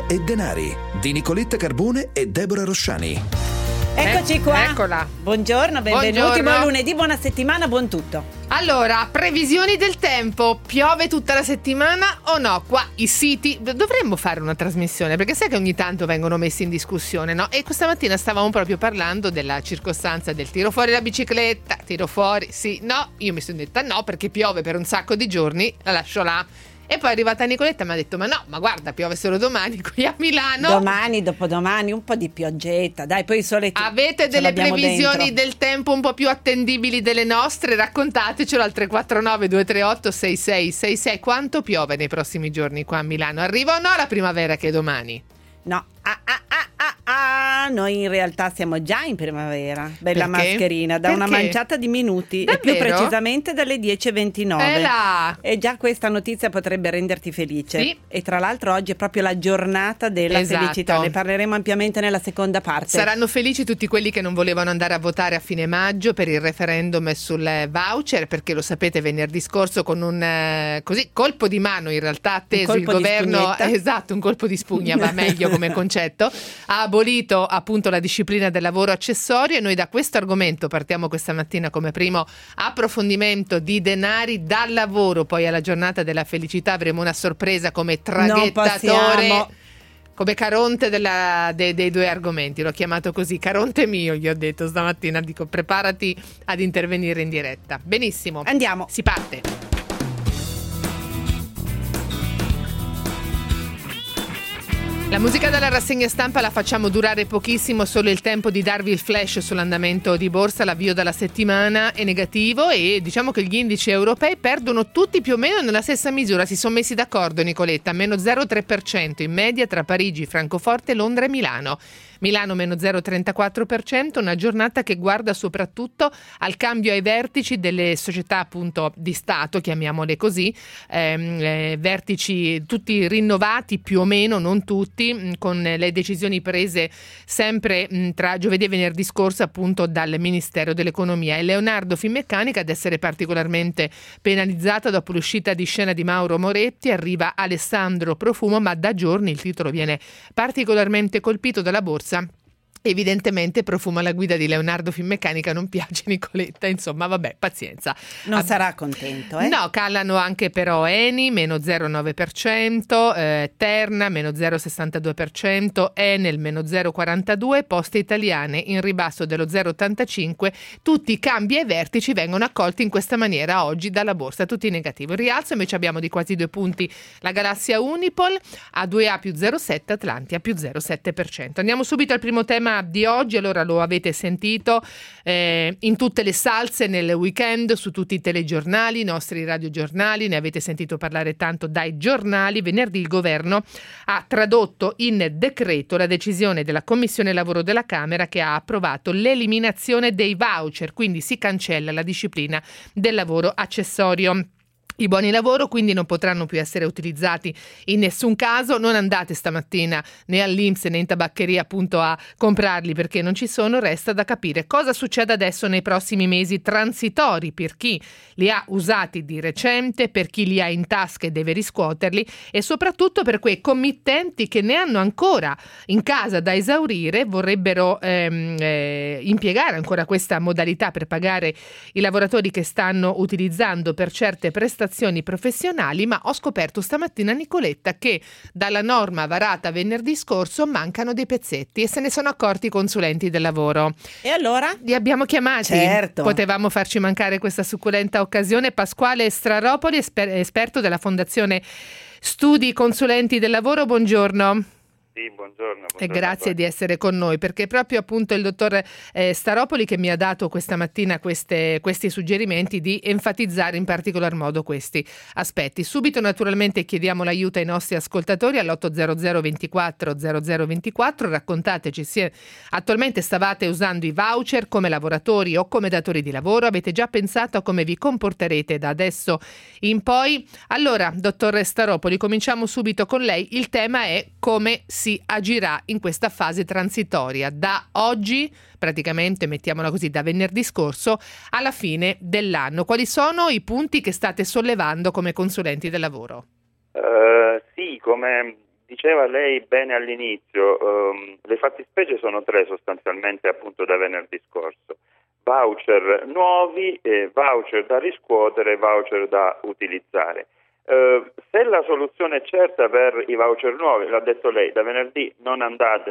e denari di Nicoletta Carbone e Deborah Rosciani. Eccoci qua. Eccola. Buongiorno, benvenuti, Buongiorno. buon lunedì, buona settimana, buon tutto. Allora, previsioni del tempo. Piove tutta la settimana o no? Qua i siti, dovremmo fare una trasmissione, perché sai che ogni tanto vengono messi in discussione, no? E questa mattina stavamo proprio parlando della circostanza del tiro fuori la bicicletta, tiro fuori, sì, no. Io mi sono detta no, perché piove per un sacco di giorni, la lascio là. E poi è arrivata Nicoletta e mi ha detto ma no, ma guarda, piove solo domani qui a Milano. Domani, dopodomani, un po' di piogetta, dai, poi il sole Avete delle previsioni del tempo un po' più attendibili delle nostre? Raccontatecelo al 349 238 6666. Quanto piove nei prossimi giorni qua a Milano? Arriva o no la primavera che è domani? No, noi in realtà siamo già in primavera. Bella Perché? mascherina, da una Perché? manciata di minuti. E Davvero? più precisamente dalle 10:29. Là. E già questa notizia potrebbe renderti felice. Sì. E tra l'altro oggi è proprio la giornata della Esatto. felicità. Ne parleremo ampiamente nella seconda parte. Saranno felici tutti quelli che non volevano andare a votare a fine maggio per il referendum sul voucher, perché lo sapete, venerdì scorso con un così colpo di mano in realtà ha atteso il colpo di governo, spugnetta. esatto, un colpo di spugna va meglio come concetto, ha abolito appunto la disciplina del lavoro accessorio. E noi da questo argomento partiamo questa mattina come primo approfondimento di denari dal lavoro. Poi alla giornata della felicità avremo una sorpresa come Non traghettatore, possiamo. come Caronte dei due argomenti. L'ho chiamato così, Caronte mio, gli ho detto stamattina, dico preparati ad intervenire in diretta. Benissimo, Andiamo. si parte. La musica della rassegna stampa la facciamo durare pochissimo, solo il tempo di darvi il flash sull'andamento di borsa. L'avvio della settimana è negativo e diciamo che gli indici europei perdono tutti più o meno nella stessa misura. Si sono messi d'accordo, Nicoletta, meno 0,3% in media tra Parigi, Francoforte, Londra e Milano. Milano meno 0,34%, una giornata che guarda soprattutto al cambio ai vertici delle società appunto di Stato, chiamiamole così, vertici tutti rinnovati più o meno, non tutti, con le decisioni prese sempre tra giovedì e venerdì scorso appunto dal Ministero dell'Economia. E Leonardo Finmeccanica ad essere particolarmente penalizzata dopo l'uscita di scena di Mauro Moretti. Arriva Alessandro Profumo, ma da giorni il titolo viene particolarmente colpito dalla borsa. Evidentemente Profumo alla guida di Leonardo Finmeccanica non piace, Nicoletta, insomma vabbè, pazienza. Non sarà contento, No, calano anche però Eni, meno 0,9%, Terna, meno 0,62%, Enel, meno 0,42%, Poste Italiane in ribasso dello 0,85%. Tutti i cambi ai vertici vengono accolti in questa maniera oggi dalla borsa, tutti negativi. Il rialzo invece abbiamo di quasi 2 punti la Galassia Unipol, A2A più 0,7%, Atlantia più 0,7%. Andiamo subito al primo tema di oggi. Allora, lo avete sentito in tutte le salse nel weekend, su tutti i telegiornali, i nostri radiogiornali, ne avete sentito parlare tanto dai giornali. Venerdì il governo ha tradotto in decreto la decisione della Commissione Lavoro della Camera che ha approvato l'eliminazione dei voucher, quindi si cancella la disciplina del lavoro accessorio. I buoni lavoro quindi non potranno più essere utilizzati in nessun caso. Non andate stamattina né all'INPS né in tabaccheria appunto a comprarli perché non ci sono. Resta da capire cosa succede adesso nei prossimi mesi transitori per chi li ha usati di recente, per chi li ha in tasca e deve riscuoterli e soprattutto per quei committenti che ne hanno ancora in casa da esaurire, vorrebbero impiegare ancora questa modalità per pagare i lavoratori che stanno utilizzando per certe prestazioni professionali. Ma ho scoperto stamattina, Nicoletta, che dalla norma varata venerdì scorso mancano dei pezzetti e se ne sono accorti i consulenti del lavoro. E allora? Li abbiamo chiamati. Certo. Potevamo farci mancare questa succulenta occasione. Pasquale Straropoli, esperto della Fondazione Studi Consulenti del Lavoro, buongiorno. Sì, buongiorno E grazie di essere con noi, perché è proprio appunto il dottor Staropoli che mi ha dato questa mattina questi suggerimenti di enfatizzare in particolar modo questi aspetti. Subito naturalmente chiediamo l'aiuto ai nostri ascoltatori all'800 24 0024. Raccontateci se attualmente stavate usando i voucher come lavoratori o come datori di lavoro, avete già pensato a come vi comporterete da adesso in poi. Allora, dottor Staropoli, cominciamo subito con lei. Il tema è come si agirà in questa fase transitoria da oggi, praticamente mettiamola così, da venerdì scorso alla fine dell'anno. Quali sono i punti che state sollevando come consulenti del lavoro? Sì, come diceva lei bene all'inizio, le fattispecie sono 3 sostanzialmente appunto da venerdì scorso: voucher nuovi, voucher da riscuotere, voucher da utilizzare. Se la soluzione è certa per i voucher nuovi, l'ha detto lei, da venerdì non andate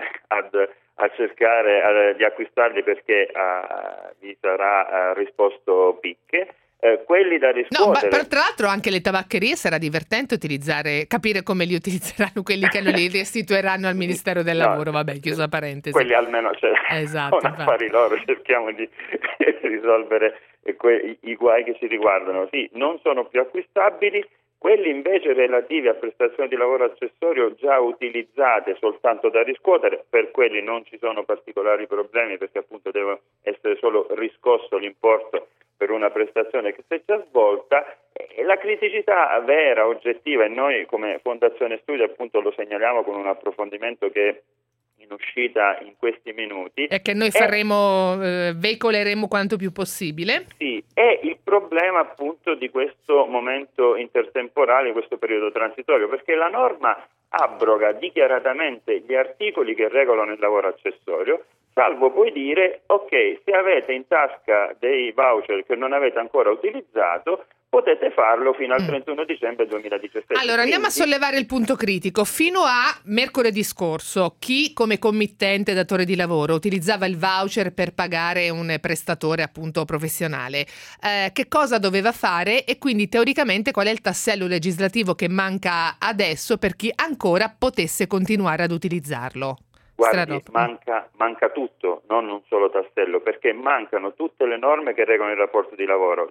a cercare di acquistarli perché vi sarà risposto picche. Quelli da riscuotere. No, ma tra l'altro anche le tabaccherie sarà divertente capire come li utilizzeranno quelli che non li restituiranno al Ministero del Lavoro. Vabbè, chiusa parentesi. Quelli almeno esatto, sono affari loro, cerchiamo di risolvere i guai che ci riguardano. Sì, non sono più acquistabili. Quelli invece relativi a prestazioni di lavoro accessorio già utilizzate soltanto da riscuotere, per quelli non ci sono particolari problemi perché appunto deve essere solo riscosso l'importo per una prestazione che si è già svolta. La criticità vera, oggettiva, e noi come Fondazione Studi appunto lo segnaliamo con un approfondimento che è in uscita in questi minuti. E che noi veicoleremo quanto più possibile. Sì, è il problema appunto di questo momento intertemporale, questo periodo transitorio, perché la norma abroga dichiaratamente gli articoli che regolano il lavoro accessorio, salvo poi dire, ok, se avete in tasca dei voucher che non avete ancora utilizzato, potete farlo fino al 31 dicembre 2017. Allora, andiamo a sollevare il punto critico. Fino a mercoledì scorso, chi come committente, datore di lavoro, utilizzava il voucher per pagare un prestatore appunto professionale, che cosa doveva fare e quindi teoricamente qual è il tassello legislativo che manca adesso per chi ancora potesse continuare ad utilizzarlo? Guardi, manca tutto, non un solo tassello, perché mancano tutte le norme che regolano il rapporto di lavoro.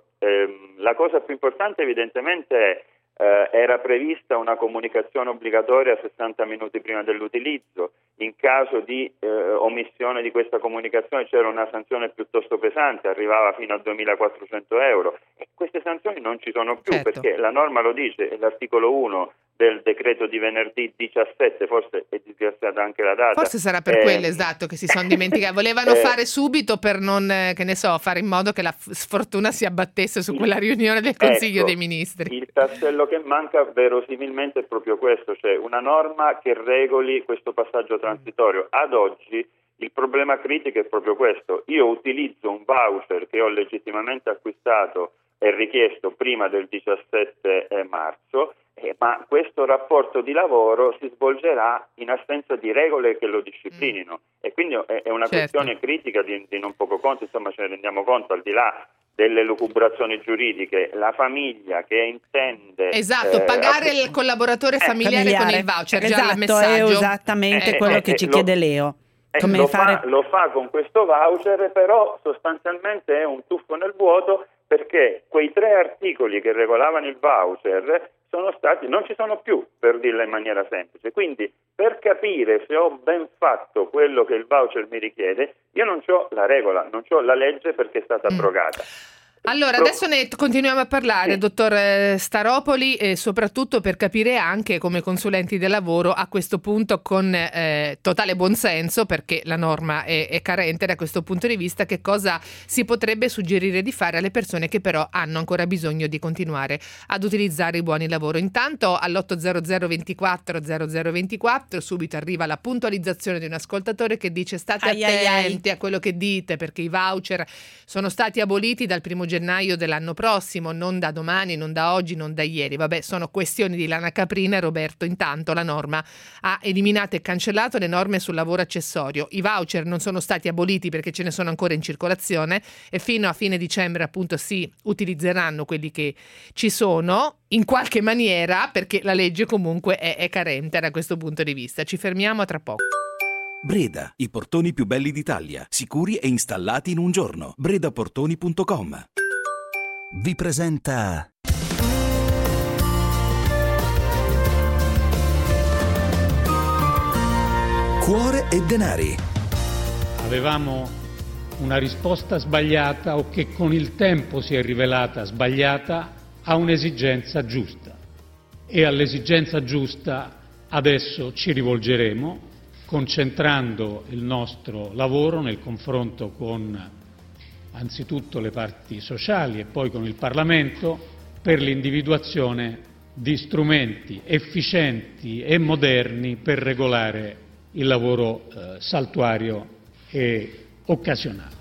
La cosa più importante evidentemente è era prevista una comunicazione obbligatoria 60 minuti prima dell'utilizzo. In caso di omissione di questa comunicazione c'era una sanzione piuttosto pesante, arrivava fino a 2.400 euro, e queste sanzioni non ci sono più, certo, perché la norma lo dice, è l'articolo 1 del decreto di venerdì 17, forse è disgraziata anche la data. Forse sarà per quello, esatto, che si sono dimenticati. Volevano fare subito per non, che ne so, fare in modo che la sfortuna si abbattesse su quella riunione del Consiglio dei Ministri. Il tassello che manca verosimilmente è proprio questo, cioè una norma che regoli questo passaggio transitorio. Ad oggi il problema critico è proprio questo: io utilizzo un voucher che ho legittimamente acquistato e richiesto prima del 17 marzo, ma questo rapporto di lavoro si svolgerà in assenza di regole che lo disciplinino, e quindi è una questione critica di non poco conto. Insomma, ce ne rendiamo conto, al di là delle lucubrazioni giuridiche, la famiglia che intende pagare il collaboratore familiare con il voucher, già il messaggio è esattamente quello che ci chiede Leo. Lo fa con questo voucher, però sostanzialmente è un tuffo nel vuoto, perché quei 3 articoli che regolavano il voucher non ci sono più, per dirla in maniera semplice. Quindi, per capire se ho ben fatto quello che il voucher mi richiede, io non c'ho la regola, non c'ho la legge, perché è stata abrogata. Allora, adesso ne continuiamo a parlare, dottor Staropoli, e soprattutto per capire anche come consulenti del lavoro a questo punto, con totale buonsenso, perché la norma è carente da questo punto di vista, che cosa si potrebbe suggerire di fare alle persone che però hanno ancora bisogno di continuare ad utilizzare i buoni lavoro. Intanto all'800 24 0024 subito arriva la puntualizzazione di un ascoltatore che dice: state attenti a quello che dite, perché i voucher sono stati aboliti dal 1 gennaio dell'anno prossimo, non da domani, non da oggi, non da ieri. Vabbè, sono questioni di lana caprina. Roberto, intanto la norma ha eliminato e cancellato le norme sul lavoro accessorio. I voucher non sono stati aboliti perché ce ne sono ancora in circolazione, e fino a fine dicembre appunto si utilizzeranno quelli che ci sono in qualche maniera, perché la legge comunque è carente da questo punto di vista. Ci fermiamo, a tra poco. Breda, i portoni più belli d'Italia, sicuri e installati in un giorno. bredaportoni.com vi presenta Cuore e denari. Avevamo una risposta sbagliata, o che con il tempo si è rivelata sbagliata, a un'esigenza giusta, e all'esigenza giusta adesso ci rivolgeremo, concentrando il nostro lavoro nel confronto con anzitutto le parti sociali e poi con il Parlamento, per l'individuazione di strumenti efficienti e moderni per regolare il lavoro saltuario e occasionale.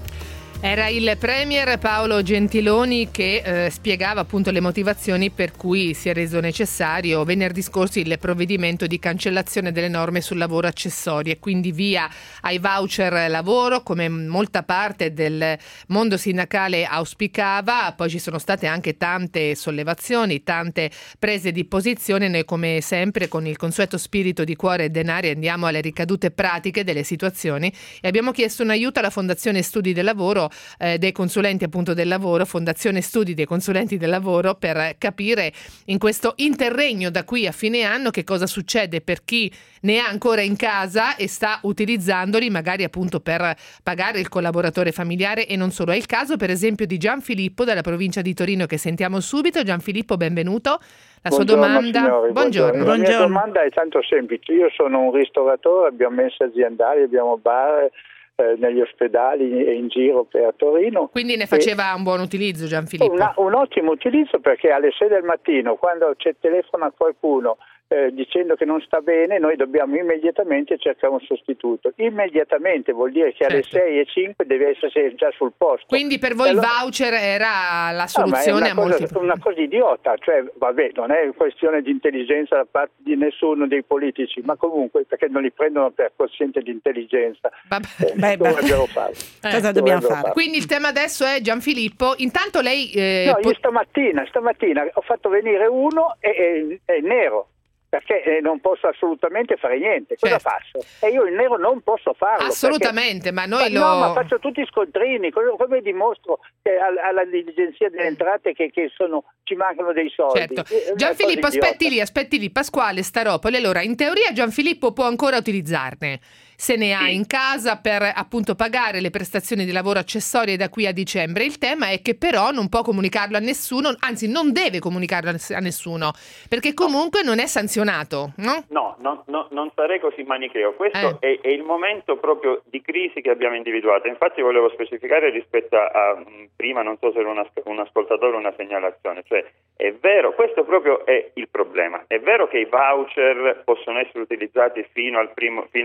Era il Premier Paolo Gentiloni che spiegava appunto le motivazioni per cui si è reso necessario venerdì scorso il provvedimento di cancellazione delle norme sul lavoro accessorio e quindi via ai voucher lavoro, come molta parte del mondo sindacale auspicava. Poi ci sono state anche tante sollevazioni, tante prese di posizione. Noi come sempre con il consueto spirito di cuore e denari andiamo alle ricadute pratiche delle situazioni e abbiamo chiesto un aiuto alla Fondazione Studi del Lavoro dei consulenti appunto del lavoro, Fondazione Studi dei Consulenti del Lavoro, per capire in questo interregno da qui a fine anno che cosa succede per chi ne ha ancora in casa e sta utilizzandoli magari appunto per pagare il collaboratore familiare e non solo. È il caso per esempio di Gianfilippo dalla provincia di Torino che sentiamo subito. Gianfilippo, benvenuto. La sua domanda. Signori, buongiorno. La mia domanda è tanto semplice. Io sono un ristoratore, abbiamo mense aziendali, abbiamo bar negli ospedali e in giro per Torino. Quindi ne faceva un buon utilizzo Gianfilippo? Un ottimo utilizzo, perché alle 6 del mattino, quando c'è telefona qualcuno dicendo che non sta bene, noi dobbiamo immediatamente cercare un sostituto. Immediatamente vuol dire che alle 6:05 deve essere già sul posto. Quindi per voi il voucher era la soluzione una cosa idiota, cioè vabbè, non è questione di intelligenza da parte di nessuno dei politici, ma comunque perché non li prendono per quoziente di intelligenza. Dovrebbero fare. Cosa dobbiamo fare? Quindi il tema adesso è Gianfilippo. Intanto lei io stamattina ho fatto venire uno è nero, perché non posso assolutamente fare niente. Cosa faccio? E io il nero non posso farlo. Assolutamente, perché... ma noi ma faccio tutti i scontrini, come dimostro alla dirigenza delle entrate che ci mancano dei soldi. Certo. Gianfilippo, aspetti lì, Pasquale Staropoli. Allora, in teoria Gianfilippo può ancora utilizzarne, se ne ha in casa per appunto pagare le prestazioni di lavoro accessorie da qui a dicembre. Il tema è che però non può comunicarlo a nessuno, anzi non deve comunicarlo a nessuno, perché comunque non è sanzionato, no? No, non sarei così manicheo. Questo è il momento proprio di crisi che abbiamo individuato. Infatti volevo specificare rispetto a prima, non so se era un ascoltatore o una segnalazione, cioè è vero, questo proprio è il problema. È vero che i voucher possono essere utilizzati fino al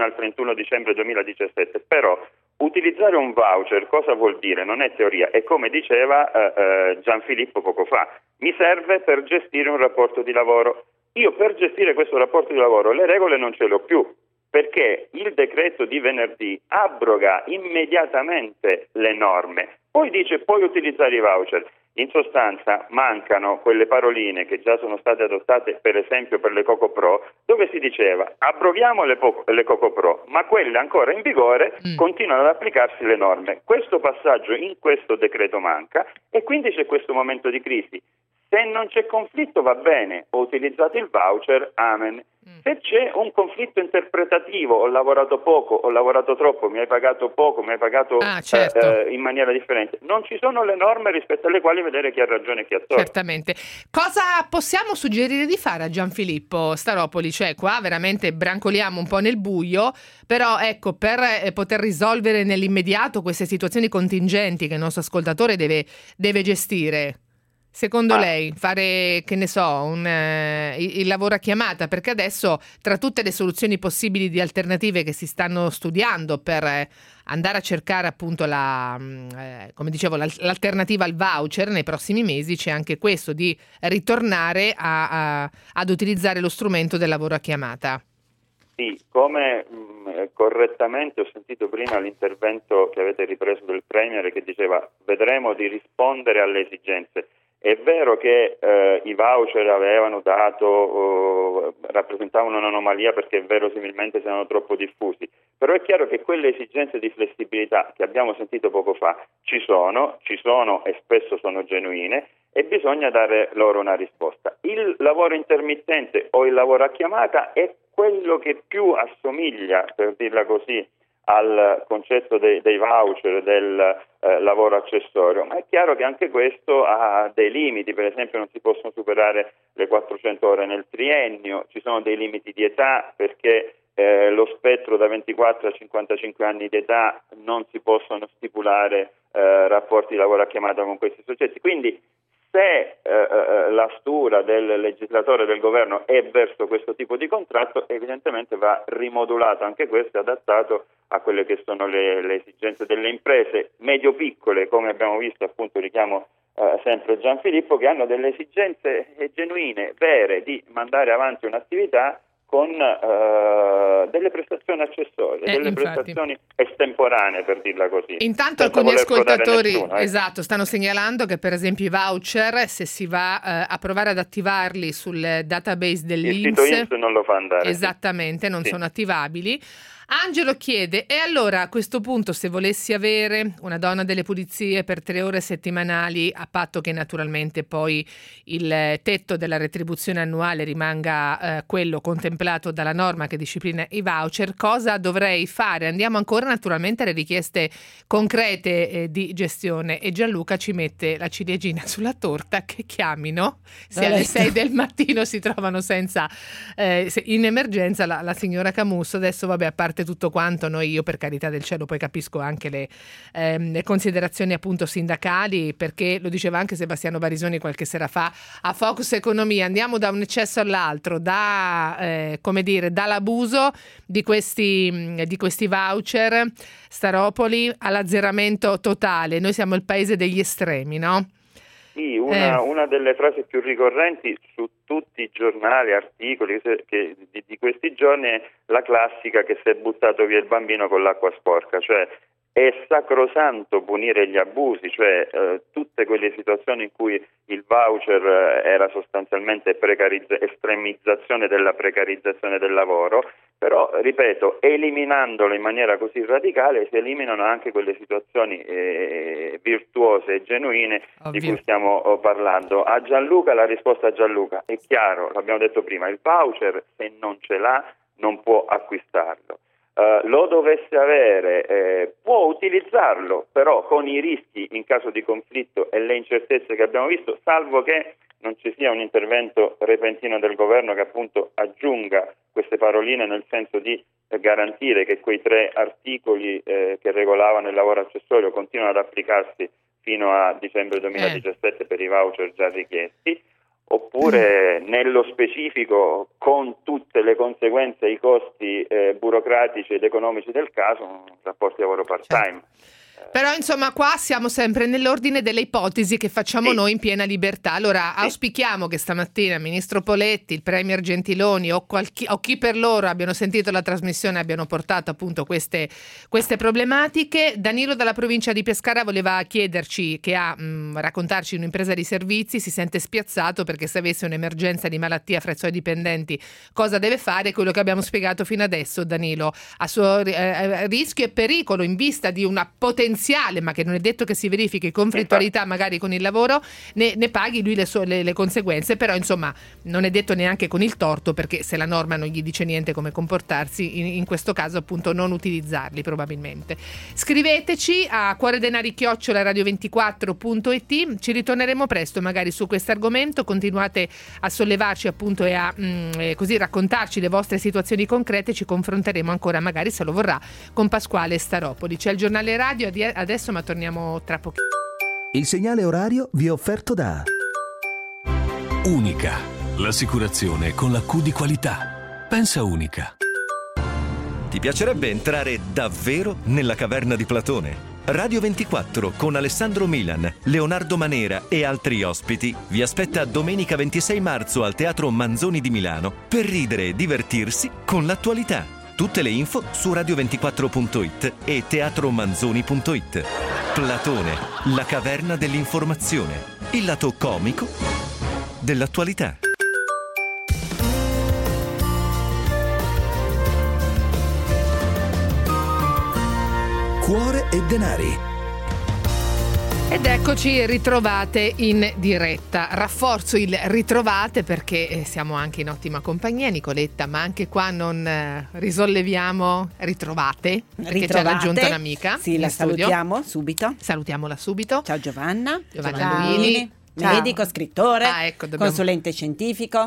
31 dicembre 2017, però utilizzare un voucher cosa vuol dire? Non è teoria, è come diceva Gianfilippo poco fa, mi serve per gestire un rapporto di lavoro. Io per gestire questo rapporto di lavoro le regole non ce le ho più, perché il decreto di venerdì abroga immediatamente le norme, poi dice puoi utilizzare i voucher. In sostanza mancano quelle paroline che già sono state adottate per esempio per le Coco Pro, dove si diceva abroghiamo le Coco Pro, ma quelle ancora in vigore continuano ad applicarsi le norme. Questo passaggio in questo decreto manca e quindi c'è questo momento di crisi. Se non c'è conflitto va bene, ho utilizzato il voucher, amen. Se c'è un conflitto interpretativo, ho lavorato poco, ho lavorato troppo, mi hai pagato poco, mi hai pagato in maniera differente, non ci sono le norme rispetto alle quali vedere chi ha ragione e chi ha torto. Certamente. Cosa possiamo suggerire di fare a Gianfilippo Staropoli? Cioè qua veramente brancoliamo un po' nel buio, però ecco, per poter risolvere nell'immediato queste situazioni contingenti che il nostro ascoltatore deve gestire. Secondo lei fare, che ne so, il lavoro a chiamata? Perché adesso tra tutte le soluzioni possibili di alternative che si stanno studiando per andare a cercare appunto come dicevo, l'alternativa al voucher nei prossimi mesi, c'è anche questo di ritornare ad utilizzare lo strumento del lavoro a chiamata. Sì, come correttamente ho sentito prima l'intervento che avete ripreso del Premier che diceva vedremo di rispondere alle esigenze. È vero che i voucher avevano rappresentavano un'anomalia perché verosimilmente erano troppo diffusi, però è chiaro che quelle esigenze di flessibilità che abbiamo sentito poco fa ci sono e spesso sono genuine e bisogna dare loro una risposta. Il lavoro intermittente o il lavoro a chiamata è quello che più assomiglia, per dirla così, al concetto dei voucher, del lavoro accessorio, ma è chiaro che anche questo ha dei limiti. Per esempio non si possono superare le 400 ore nel triennio, ci sono dei limiti di età perché lo spettro da 24 a 55 anni di età non si possono stipulare rapporti di lavoro a chiamata con questi soggetti, quindi se la postura del legislatore, del governo è verso questo tipo di contratto, evidentemente va rimodulato anche questo e adattato a quelle che sono le esigenze delle imprese medio-piccole, come abbiamo visto, appunto richiamo sempre Gianfilippo, che hanno delle esigenze genuine, vere, di mandare avanti un'attività con delle prestazioni accessorie, delle prestazioni estemporanee, per dirla così. Intanto alcuni ascoltatori stanno segnalando che per esempio i voucher, se si va a provare ad attivarli sul database dell'INPS, il sito INPS non lo fa andare. Esattamente, non sono attivabili. Angelo chiede: e allora a questo punto, se volessi avere una donna delle pulizie per 3 ore settimanali, a patto che naturalmente poi il tetto della retribuzione annuale rimanga quello contemplato dalla norma che disciplina i voucher, cosa dovrei fare? Andiamo ancora naturalmente alle richieste concrete di gestione, e Gianluca ci mette la ciliegina sulla torta: che chiamino se alle 6 del mattino si trovano senza in emergenza la signora Camusso. Adesso vabbè, a parte tutto quanto, io per carità del cielo poi capisco anche le considerazioni appunto sindacali, perché lo diceva anche Sebastiano Barisoni qualche sera fa a Focus Economia, andiamo da un eccesso all'altro, dall'abuso di questi voucher Staropoli all'azzeramento totale. Noi siamo il paese degli estremi, no? Sì, una delle frasi più ricorrenti su tutti i giornali, articoli di questi giorni è la classica che si è buttato via il bambino con l'acqua sporca, cioè è sacrosanto punire gli abusi, cioè tutte quelle situazioni in cui il voucher era sostanzialmente estremizzazione della precarizzazione del lavoro, però ripeto, eliminandolo in maniera così radicale si eliminano anche quelle situazioni virtuose e genuine. Ovvio. Di cui stiamo parlando. A Gianluca, la risposta a Gianluca è chiaro, l'abbiamo detto prima, il voucher se non ce l'ha non può acquistarlo. Lo dovesse avere, può utilizzarlo, però con i rischi in caso di conflitto e le incertezze che abbiamo visto, salvo che non ci sia un intervento repentino del governo che appunto aggiunga queste paroline nel senso di garantire che quei 3 articoli che regolavano il lavoro accessorio continuano ad applicarsi fino a dicembre 2017 per i voucher già richiesti, oppure nello specifico, con tutte le conseguenze e i costi burocratici ed economici del caso, rapporti di lavoro part-time. Però insomma qua siamo sempre nell'ordine delle ipotesi che facciamo noi in piena libertà. Allora auspichiamo che stamattina il ministro Poletti, il premier Gentiloni o chi per loro abbiano sentito la trasmissione abbiano portato appunto queste problematiche. Danilo dalla provincia di Pescara voleva chiederci, che raccontarci un'impresa di servizi, si sente spiazzato perché se avesse un'emergenza di malattia fra i suoi dipendenti cosa deve fare? Quello che abbiamo spiegato fino adesso, Danilo, a suo rischio e pericolo in vista di una potenziale, ma che non è detto che si verifichi, conflittualità magari con il lavoro, ne paghi lui le conseguenze, però insomma non è detto neanche con il torto, perché se la norma non gli dice niente come comportarsi, in questo caso appunto non utilizzarli probabilmente. Scriveteci a cuoredenari@radio24.it, ci ritorneremo presto magari su questo argomento, continuate a sollevarci appunto e a così raccontarci le vostre situazioni concrete, ci confronteremo ancora magari, se lo vorrà, con Pasquale Staropoli. C'è il giornale radio adesso, ma torniamo tra poco. Il segnale orario vi è offerto da Unica, l'assicurazione con la Q di qualità. Pensa Unica. Ti piacerebbe entrare davvero nella caverna di Platone? Radio 24 con Alessandro Milan, Leonardo Manera e altri ospiti vi aspetta domenica 26 marzo al Teatro Manzoni di Milano per ridere e divertirsi con l'attualità. Tutte le info su radio24.it e teatromanzoni.it. Platone, la caverna dell'informazione, il lato comico dell'attualità. Cuore e denari. Ed eccoci ritrovate in diretta. Rafforzo il ritrovate perché siamo anche in ottima compagnia, Nicoletta, ma anche qua non risolleviamo ritrovate, perché c'è raggiunta un'amica. Sì, la salutiamo subito. Salutiamola subito. Ciao Giovanna Luini. Medico, scrittore, ecco, consulente scientifico.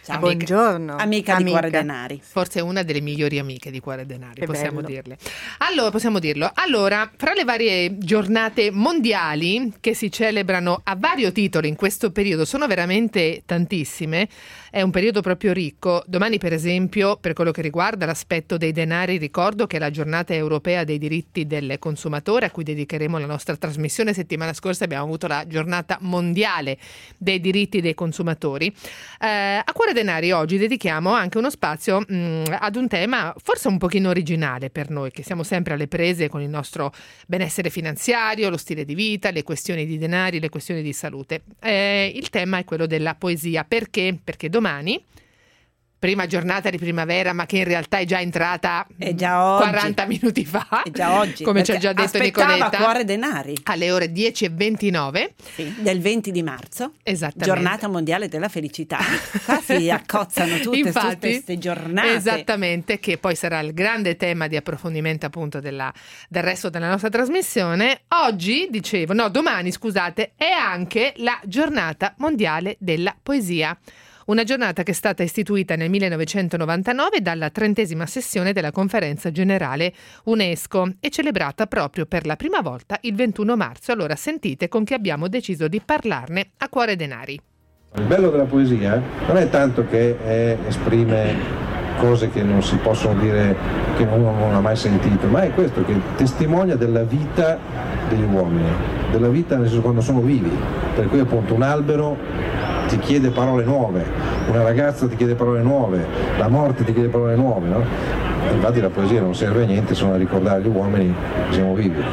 Ciao. Buongiorno. Amica di Cuore Denari. Forse una delle migliori amiche di Cuore Denari, Che possiamo bello. dirle. Possiamo dirlo. Allora, fra le varie giornate mondiali che si celebrano a vario titolo in questo periodo, sono veramente tantissime, è un periodo proprio ricco. Domani, per esempio, per quello che riguarda l'aspetto dei denari, ricordo che è la giornata europea dei diritti del consumatore, a cui dedicheremo la nostra trasmissione. Settimana scorsa abbiamo avuto la giornata mondiale dei diritti dei consumatori. A Cuore Denari oggi dedichiamo anche uno spazio ad un tema forse un pochino originale per noi, che siamo sempre alle prese con il nostro benessere finanziario, lo stile di vita, le questioni di denari, le questioni di salute. Il tema è quello della poesia. Perché? Perché domani, prima giornata di primavera, ma che in realtà è già entrata È già oggi. 40 minuti fa, È già oggi. come ci ha perché già detto aspettava Nicoletta, Cuore Denari. alle ore 10:29. Sì, del 20 di marzo, Esattamente. giornata mondiale della felicità. Qua si accozzano tutte queste giornate. Esattamente, che poi sarà il grande tema di approfondimento appunto del resto della nostra trasmissione. Oggi, domani, scusate, è anche la giornata mondiale della poesia. Una giornata che è stata istituita nel 1999 dalla 30ª sessione della Conferenza Generale UNESCO e celebrata proprio per la prima volta il 21 marzo. Allora sentite con chi abbiamo deciso di parlarne a Cuore Denari. Il bello della poesia non è tanto che esprime cose che non si possono dire, che uno non ha mai sentito, ma è questo, che testimonia della vita degli uomini, della vita nel senso quando sono vivi, per cui appunto un albero ti chiede parole nuove, una ragazza ti chiede parole nuove, la morte ti chiede parole nuove, no? Infatti la poesia non serve a niente se non a ricordare agli uomini che siamo vivi.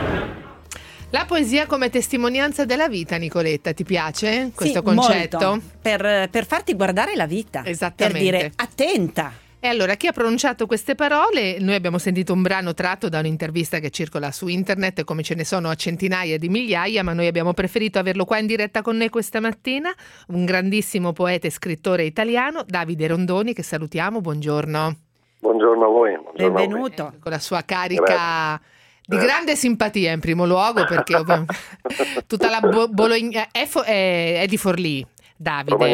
La poesia come testimonianza della vita, Nicoletta, ti piace questo Sì, concetto? molto. Per farti guardare la vita, Esattamente. per dire attenta. E allora, chi ha pronunciato queste parole? Noi abbiamo sentito un brano tratto da un'intervista che circola su internet, come ce ne sono a centinaia di migliaia, ma noi abbiamo preferito averlo qua in diretta con noi questa mattina, un grandissimo poeta e scrittore italiano, Davide Rondoni, che salutiamo. Buongiorno. Buongiorno a voi. Buongiorno Benvenuto. a voi. Con la sua carica di grande simpatia in primo luogo, perché tutta la Bologna è di Forlì. Davide,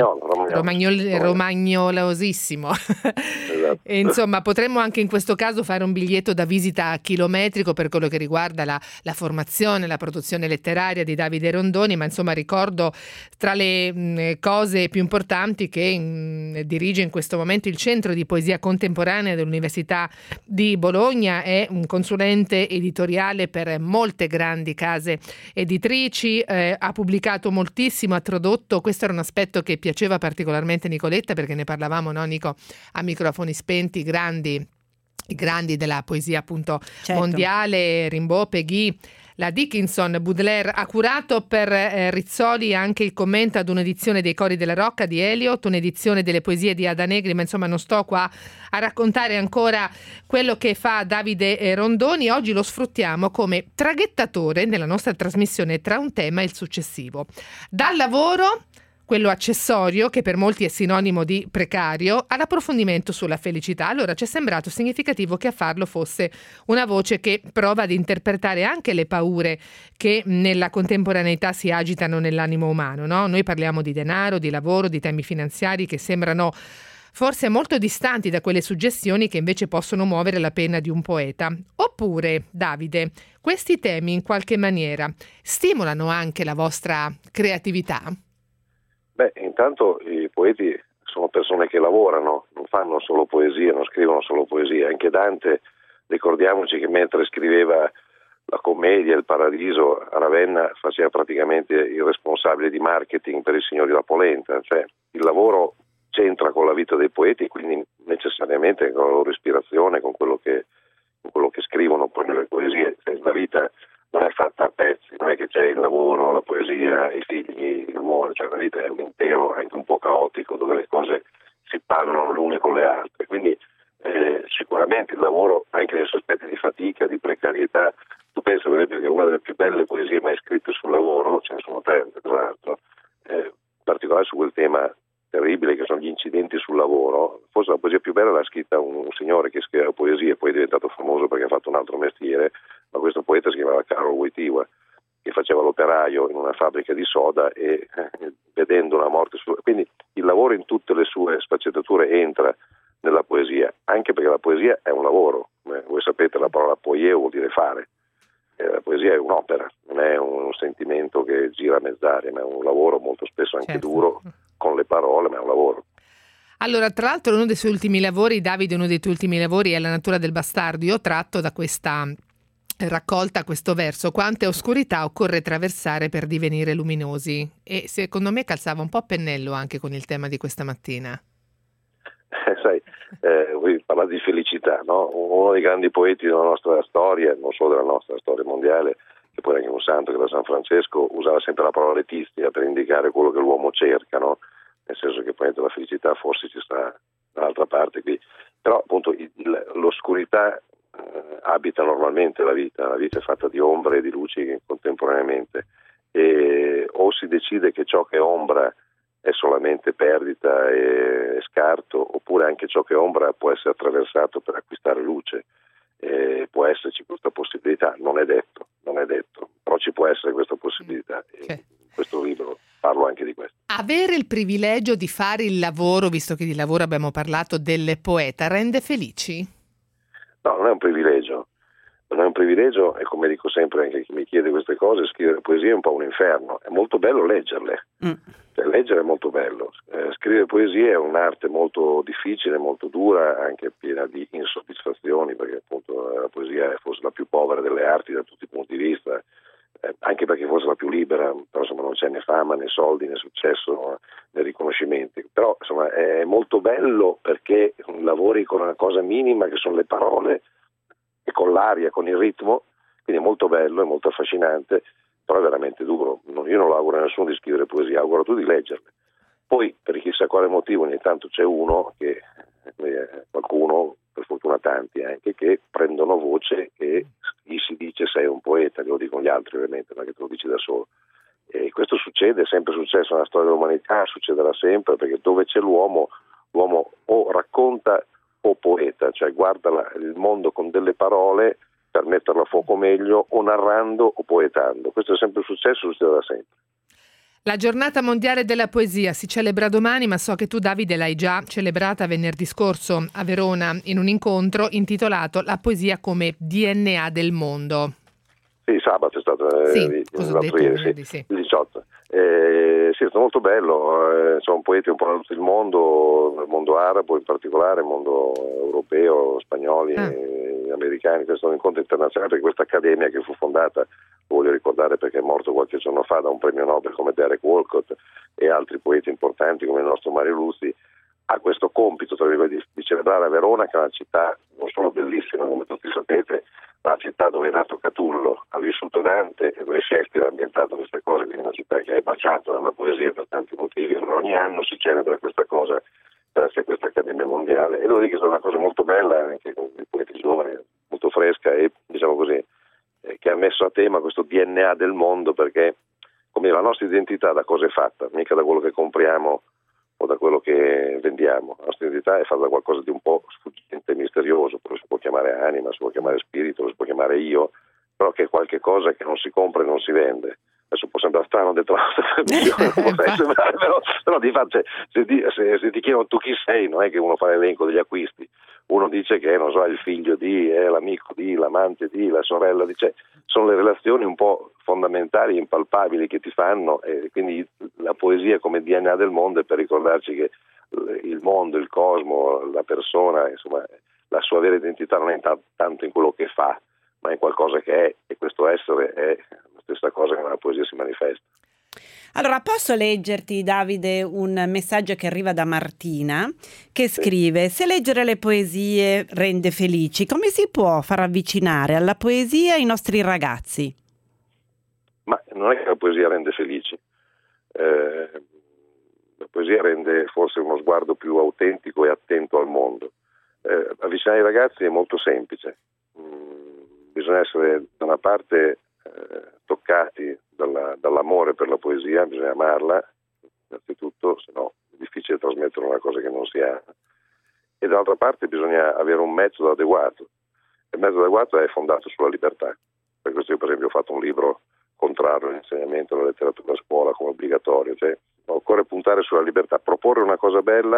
romagnolosissimo. Esatto. E insomma, potremmo anche in questo caso fare un biglietto da visita chilometrico per quello che riguarda la formazione, la produzione letteraria di Davide Rondoni, ma insomma ricordo tra le cose più importanti che dirige in questo momento il Centro di Poesia Contemporanea dell'Università di Bologna, è un consulente editoriale per molte grandi case editrici, ha pubblicato moltissimo, ha tradotto. Questo era un aspetto che piaceva particolarmente a Nicoletta, perché ne parlavamo, no Nico, a microfoni spenti, i grandi della poesia appunto mondiale, Rimbaud, Peggy, la Dickinson, Baudelaire. Ha curato per Rizzoli anche il commento ad un'edizione dei Cori della Rocca di Eliot, un'edizione delle poesie di Ada Negri, ma insomma non sto qua a raccontare ancora quello che fa Davide Rondoni. Oggi lo sfruttiamo come traghettatore nella nostra trasmissione tra un tema e il successivo. Dal lavoro, quello accessorio, che per molti è sinonimo di precario, all'approfondimento sulla felicità. Allora ci è sembrato significativo che a farlo fosse una voce che prova ad interpretare anche le paure che nella contemporaneità si agitano nell'animo umano, no? Noi parliamo di denaro, di lavoro, di temi finanziari che sembrano forse molto distanti da quelle suggestioni che invece possono muovere la penna di un poeta. Oppure, Davide, questi temi in qualche maniera stimolano anche la vostra creatività? Beh, intanto i poeti sono persone che lavorano, non fanno solo poesia, non scrivono solo poesia. Anche Dante, ricordiamoci che mentre scriveva la commedia, il Paradiso, a Ravenna faceva praticamente il responsabile di marketing per i signori da polenta. Cioè, il lavoro c'entra con la vita dei poeti, quindi necessariamente con la loro ispirazione, con quello che scrivono poi nelle poesie. La vita non è fatta a pezzi, non è che c'è il lavoro, la poesia, i figli, l'amore, cioè la vita è un intero anche un po' caotico, dove le cose si parlano l'une con le altre. Quindi sicuramente il lavoro, anche nei suoi aspetti di fatica, di precarietà. Tu pensi per esempio che una delle più belle poesie mai scritte sul lavoro, ce ne sono tante tra l'altro, in particolare su quel tema terribile che sono gli incidenti sul lavoro. Forse la poesia più bella l'ha scritta un signore che scriveva poesie e poi è diventato famoso perché ha fatto un altro mestiere, ma questo poeta si chiamava Karol Wojtyła, che faceva l'operaio in una fabbrica di soda e vedendo una morte quindi il lavoro in tutte le sue sfaccettature entra nella poesia, anche perché la poesia è un lavoro. Voi sapete, la parola poieo vuol dire fare. La poesia è un'opera, non è un sentimento che gira a mezz'aria, ma è un lavoro molto spesso anche duro, con le parole, ma è un lavoro. Allora, tra l'altro, uno dei suoi ultimi lavori, Davide, uno dei tuoi ultimi lavori è La natura del bastardo. Io ho tratto da questa raccolta questo verso: quante oscurità occorre traversare per divenire luminosi. E secondo me calzava un po' a pennello anche con il tema di questa mattina. Sai, voi parlate di felicità, no? Uno dei grandi poeti della nostra storia, non solo della nostra storia mondiale, che poi è anche un santo, che era San Francesco, usava sempre la parola letizia per indicare quello che l'uomo cerca, no? Nel senso che poi la felicità forse ci sta dall'altra parte qui. Però appunto l'oscurità abita normalmente la vita è fatta di ombre e di luci contemporaneamente, e o si decide che ciò che è ombra è solamente perdita e scarto, oppure anche ciò che è ombra può essere attraversato per acquistare luce. Può esserci questa possibilità, non è detto, però ci può essere questa possibilità. In questo libro parlo anche di questo. Avere il privilegio di fare il lavoro, visto che di lavoro abbiamo parlato, del poeta, rende felici? No, non è un privilegio. Non è un privilegio, e come dico sempre anche a chi mi chiede queste cose, scrivere poesie è un po' un inferno. È molto bello leggerle. Cioè, leggere è molto bello. Scrivere poesie è un'arte molto difficile, molto dura, anche piena di insoddisfazioni, perché appunto la poesia è forse la più povera delle arti da tutti i punti di vista, anche perché forse la più libera, però insomma non c'è né fama, né soldi, né successo, né riconoscimenti. Però insomma è molto bello perché lavori con una cosa minima che sono le parole, e con l'aria, con il ritmo, quindi è molto bello, è molto affascinante, però è veramente duro. Io non lo auguro a nessuno di scrivere poesia, auguro a tutti di leggerle. Poi, per chissà quale motivo, ogni tanto c'è qualcuno, per fortuna tanti anche, che prendono voce e gli si dice sei un poeta, che lo dicono gli altri ovviamente, non è che te lo dici da solo. E questo succede, è sempre successo nella storia dell'umanità, succederà sempre, perché dove c'è l'uomo o racconta o poeta, cioè guarda il mondo con delle parole per metterlo a fuoco meglio, o narrando o poetando. Questo è sempre successo, succederà sempre. La giornata mondiale della poesia si celebra domani, ma so che tu, Davide, l'hai già celebrata venerdì scorso a Verona in un incontro intitolato La poesia come DNA del mondo. Sì, sabato è stato l'altro ieri, il 18. Sì, è stato molto bello, sono poeti un po' da tutto il mondo arabo in particolare, il mondo europeo, spagnoli, americani. Questo è un incontro internazionale, perché questa accademia, che fu fondata, lo voglio ricordare perché è morto qualche giorno fa, da un premio Nobel come Derek Walcott e altri poeti importanti come il nostro Mario Luzi, ha questo compito di celebrare a Verona, che è una città non solo bellissima, come tutti sapete, ma una città dove è nato Catullo, ha vissuto Dante e dove Shakespeare ha ambientato queste cose, quindi una città che è baciata dalla poesia per tanti motivi. Allora ogni anno si celebra questa cosa grazie a questa Accademia Mondiale, e devo dire che è una cosa molto bella, anche con i poeti giovani, molto fresca, e diciamo così, che ha messo a tema questo DNA del mondo, perché come la nostra identità da cosa è fatta? Mica da quello che compriamo o da quello che vendiamo. La nostra identità è fatta da qualcosa di un po' sfuggente, misterioso, poi si può chiamare anima, si può chiamare spirito, lo si può chiamare io, però che è qualche cosa che non si compra e non si vende. Adesso può sembrare strano dentro la nostra trasmissione, però di fatto, se ti chiedono tu chi sei, non è che uno fa l'elenco degli acquisti, uno dice che non so, è il figlio di, è l'amico di, l'amante di, la sorella di, cioè, sono le relazioni un po' fondamentali, impalpabili, che ti fanno, e quindi la poesia come DNA del mondo è per ricordarci che il mondo, il cosmo, la persona, insomma, la sua vera identità non è tanto in quello che fa, ma in qualcosa che è, e questo essere è la stessa cosa che nella poesia si manifesta. Allora, posso leggerti, Davide, un messaggio che arriva da Martina, che scrive: se leggere le poesie rende felici, come si può far avvicinare alla poesia i nostri ragazzi? Ma non è che la poesia rende felici, la poesia rende forse uno sguardo più autentico e attento al mondo. Avvicinare i ragazzi è molto semplice, bisogna essere da una parte toccati dall'amore per la poesia, bisogna amarla innanzitutto, se no è difficile trasmettere una cosa che non si ha, e dall'altra parte bisogna avere un metodo adeguato. Il metodo adeguato è fondato sulla libertà. Per questo io per esempio ho fatto un libro contrario all'insegnamento della letteratura a scuola come obbligatorio, cioè occorre puntare sulla libertà, proporre una cosa bella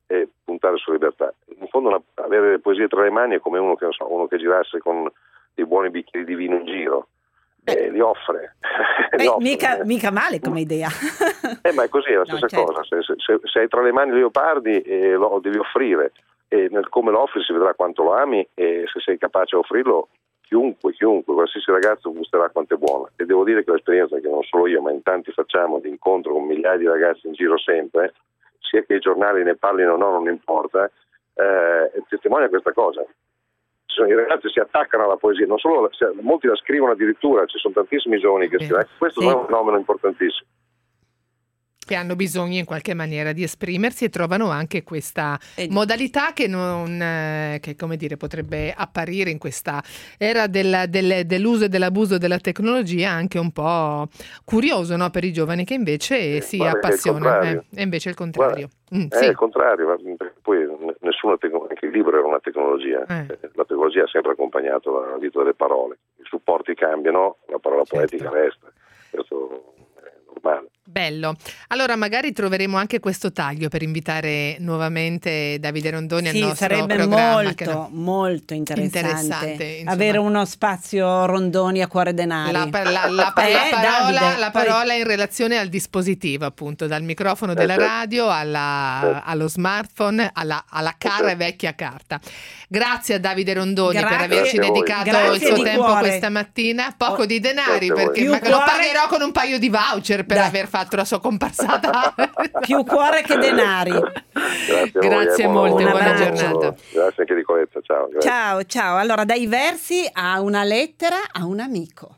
e puntare sulla libertà. In fondo avere le poesie tra le mani è come uno che girasse con dei buoni bicchieri di vino in giro. Li offre. Mica male come idea. Ma è così, è la stessa cosa. Se hai tra le mani leopardi lo devi offrire, e nel come lo offri si vedrà quanto lo ami, e se sei capace a offrirlo, chiunque, qualsiasi ragazzo gusterà quanto è buono. E devo dire che l'esperienza che non solo io ma in tanti facciamo di incontro con migliaia di ragazzi in giro sempre, sia che i giornali ne parlino o no, non importa, testimonia questa cosa. I ragazzi si attaccano alla poesia, non solo, molti la scrivono addirittura, ci sono tantissimi giovani che scrivono. Questo è un fenomeno importantissimo. Che hanno bisogno in qualche maniera di esprimersi e trovano anche questa modalità che come dire, potrebbe apparire in questa era dell'uso e dell'abuso della tecnologia anche un po' curioso, no? Per i giovani che invece si appassionano. E invece è il contrario. È il contrario, poi anche il libro era una tecnologia. La tecnologia ha sempre accompagnato la vita delle parole. I supporti cambiano, la parola poetica resta. Questo è normale. Bello. Allora magari troveremo anche questo taglio per invitare nuovamente Davide Rondoni al nostro programma. Sarebbe molto interessante avere uno spazio Rondoni a cuore denari. La parola in relazione al dispositivo, appunto, dal microfono della radio allo smartphone, alla cara e vecchia carta. Grazie a Davide Rondoni per averci dedicato il suo tempo questa mattina. Poco di denari, perché lo pagherò con un paio di voucher per aver fatto la sua comparsata. Più cuore che denari. Grazie molte, buona giornata. Grazie anche di Coletta, ciao. Ciao. Allora, dai versi a una lettera a un amico.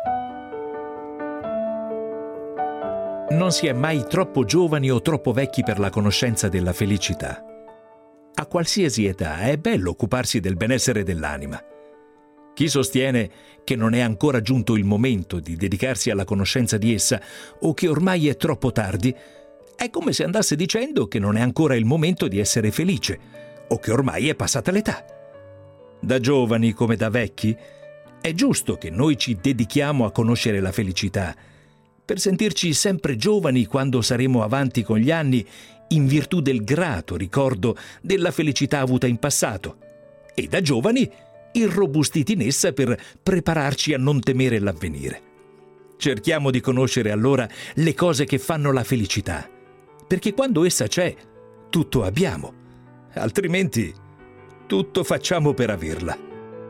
Non si è mai troppo giovani o troppo vecchi per la conoscenza della felicità. A qualsiasi età è bello occuparsi del benessere dell'anima. Chi sostiene che non è ancora giunto il momento di dedicarsi alla conoscenza di essa o che ormai è troppo tardi, è come se andasse dicendo che non è ancora il momento di essere felice o che ormai è passata l'età. Da giovani come da vecchi, è giusto che noi ci dedichiamo a conoscere la felicità, per sentirci sempre giovani quando saremo avanti con gli anni in virtù del grato ricordo della felicità avuta in passato, e da giovani irrobustiti in essa per prepararci a non temere l'avvenire. Cerchiamo di conoscere allora le cose che fanno la felicità, perché quando essa c'è, tutto abbiamo, altrimenti tutto facciamo per averla.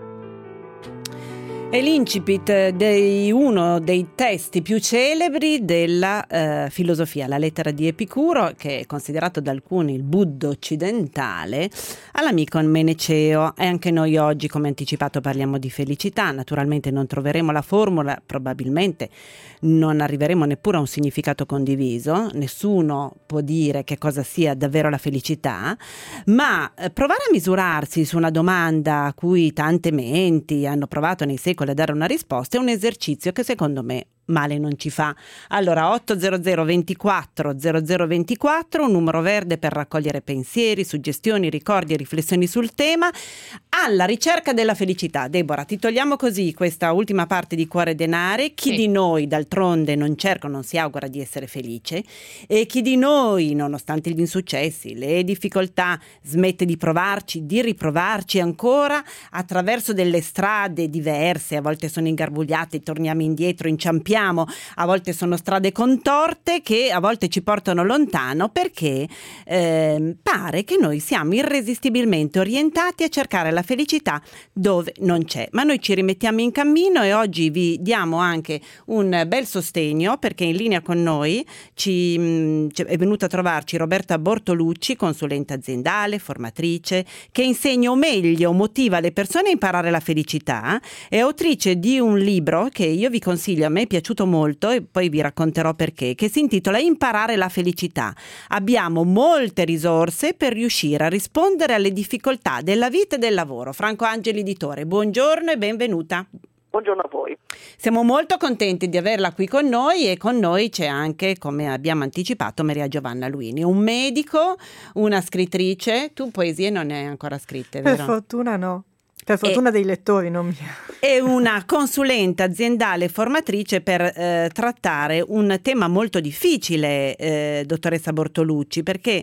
È l'incipit di uno dei testi più celebri della filosofia, la lettera di Epicuro, che è considerato da alcuni il Buddha occidentale, all'amico Meneceo. E anche noi oggi, come anticipato, parliamo di felicità. Naturalmente non troveremo la formula, probabilmente non arriveremo neppure a un significato condiviso, nessuno può dire che cosa sia davvero la felicità, ma provare a misurarsi su una domanda a cui tante menti hanno provato nei secoli a dare una risposta è un esercizio che secondo me male non ci fa. Allora 800 24 0024, un numero verde per raccogliere pensieri, suggestioni, ricordi e riflessioni sul tema, alla ricerca della felicità. Deborah, ti togliamo così questa ultima parte di Cuore Denari. Chi di noi d'altronde non cerca, non si augura di essere felice, e chi di noi, nonostante gli insuccessi, le difficoltà, smette di provarci, di riprovarci ancora attraverso delle strade diverse, a volte sono ingarbugliate, torniamo indietro, inciampiamo, a volte sono strade contorte che a volte ci portano lontano, perché pare che noi siamo irresistibilmente orientati a cercare la felicità dove non c'è. Ma noi ci rimettiamo in cammino e oggi vi diamo anche un bel sostegno, perché in linea con noi è venuta a trovarci Roberta Bortolucci, consulente aziendale, formatrice, che insegna, o meglio motiva le persone a imparare la felicità. È autrice di un libro che io vi consiglio, a me è piaciuto molto e poi vi racconterò perché, che si intitola Imparare la felicità. Abbiamo molte risorse per riuscire a rispondere alle difficoltà della vita e del lavoro. Franco Angeli, editore, buongiorno e benvenuta. Buongiorno a voi. Siamo molto contenti di averla qui con noi, e con noi c'è anche, come abbiamo anticipato, Maria Giovanna Luini, un medico, una scrittrice. Tu poesie non ne hai ancora scritte, vero? Per fortuna no. Per fortuna dei lettori, non mia. È una consulente aziendale formatrice per trattare un tema molto difficile, dottoressa Bortolucci, perché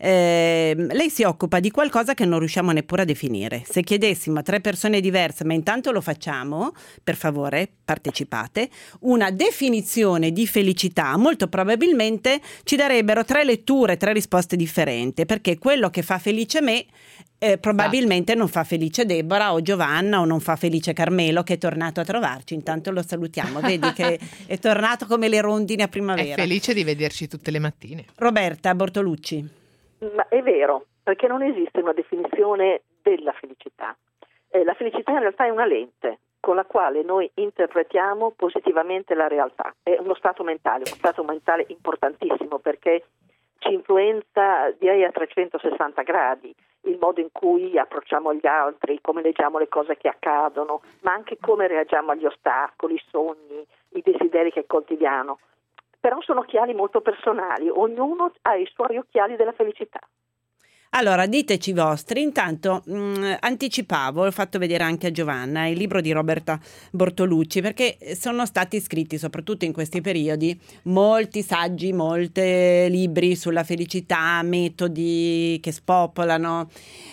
lei si occupa di qualcosa che non riusciamo neppure a definire. Se chiedessimo a 3 persone diverse, ma intanto lo facciamo, per favore partecipate, una definizione di felicità, molto probabilmente ci darebbero 3 letture, 3 risposte differenti, perché quello che fa felice me probabilmente non fa felice Deborah o Giovanna, o non fa felice Carmelo, che è tornato a trovarci. Intanto lo salutiamo, vedi che è tornato come le rondini a primavera. È felice di vederci tutte le mattine. Roberta Bortolucci. Ma è vero, perché non esiste una definizione della felicità. La felicità in realtà è una lente con la quale noi interpretiamo positivamente la realtà. È uno stato mentale importantissimo, perché ci influenza, direi, a 360 gradi, il modo in cui approcciamo gli altri, come leggiamo le cose che accadono, ma anche come reagiamo agli ostacoli, i sogni, i desideri che coltiviamo. Però sono occhiali molto personali, ognuno ha i suoi occhiali della felicità. Allora, diteci i vostri. Intanto anticipavo, ho fatto vedere anche a Giovanna il libro di Roberta Bortolucci, perché sono stati scritti, soprattutto in questi periodi, molti saggi, molti libri sulla felicità, metodi che spopolano.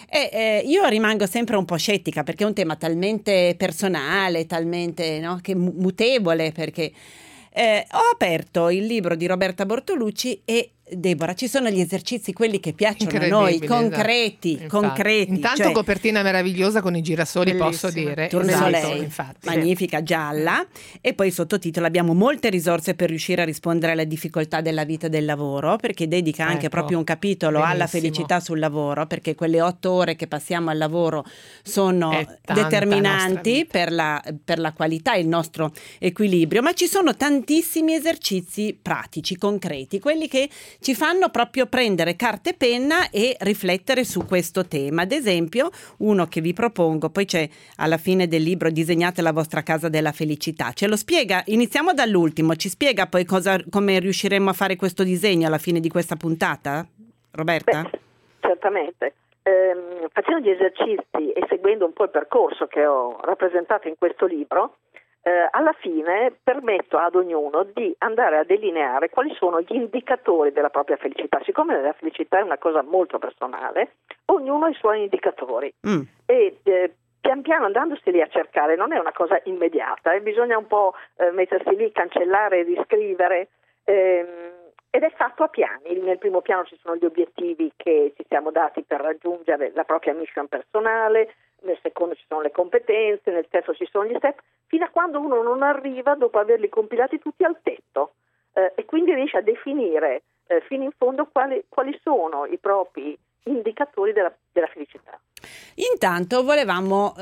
E io rimango sempre un po' scettica, perché è un tema talmente personale, talmente, no, che mutevole, perché ho aperto il libro di Roberta Bortolucci e Deborah, ci sono gli esercizi, quelli che piacciono a noi, concreti, esatto. concreti. Intanto cioè, copertina meravigliosa con i girasoli, bellissima. posso dire. Tourne Esatto, Soleil, infatti. magnifica, gialla. E poi sottotitolo: abbiamo molte risorse per riuscire a rispondere alle difficoltà della vita e del lavoro, perché dedica anche proprio un capitolo alla felicità sul lavoro, perché quelle 8 ore che passiamo al lavoro sono determinanti per la qualità e il nostro equilibrio, ma ci sono tantissimi esercizi pratici, concreti, quelli che ci fanno proprio prendere carta e penna e riflettere su questo tema. Ad esempio, uno che vi propongo, poi c'è alla fine del libro Disegnate la vostra casa della felicità. Ce lo spiega, iniziamo dall'ultimo, ci spiega poi come riusciremo a fare questo disegno alla fine di questa puntata? Roberta? Beh, certamente. Facendo gli esercizi e seguendo un po' il percorso che ho rappresentato in questo libro, alla fine permetto ad ognuno di andare a delineare quali sono gli indicatori della propria felicità. Siccome la felicità è una cosa molto personale, ognuno ha i suoi indicatori e pian piano andandoseli a cercare, non è una cosa immediata, bisogna un po' mettersi lì, cancellare, riscrivere, ed è fatto a piani. Nel primo piano ci sono gli obiettivi che ci siamo dati per raggiungere la propria mission personale, nel secondo ci sono le competenze, nel terzo ci sono gli step, fino a quando uno non arriva, dopo averli compilati tutti, al tetto, e quindi riesce a definire fino in fondo quali sono i propri indicatori della felicità. Intanto volevamo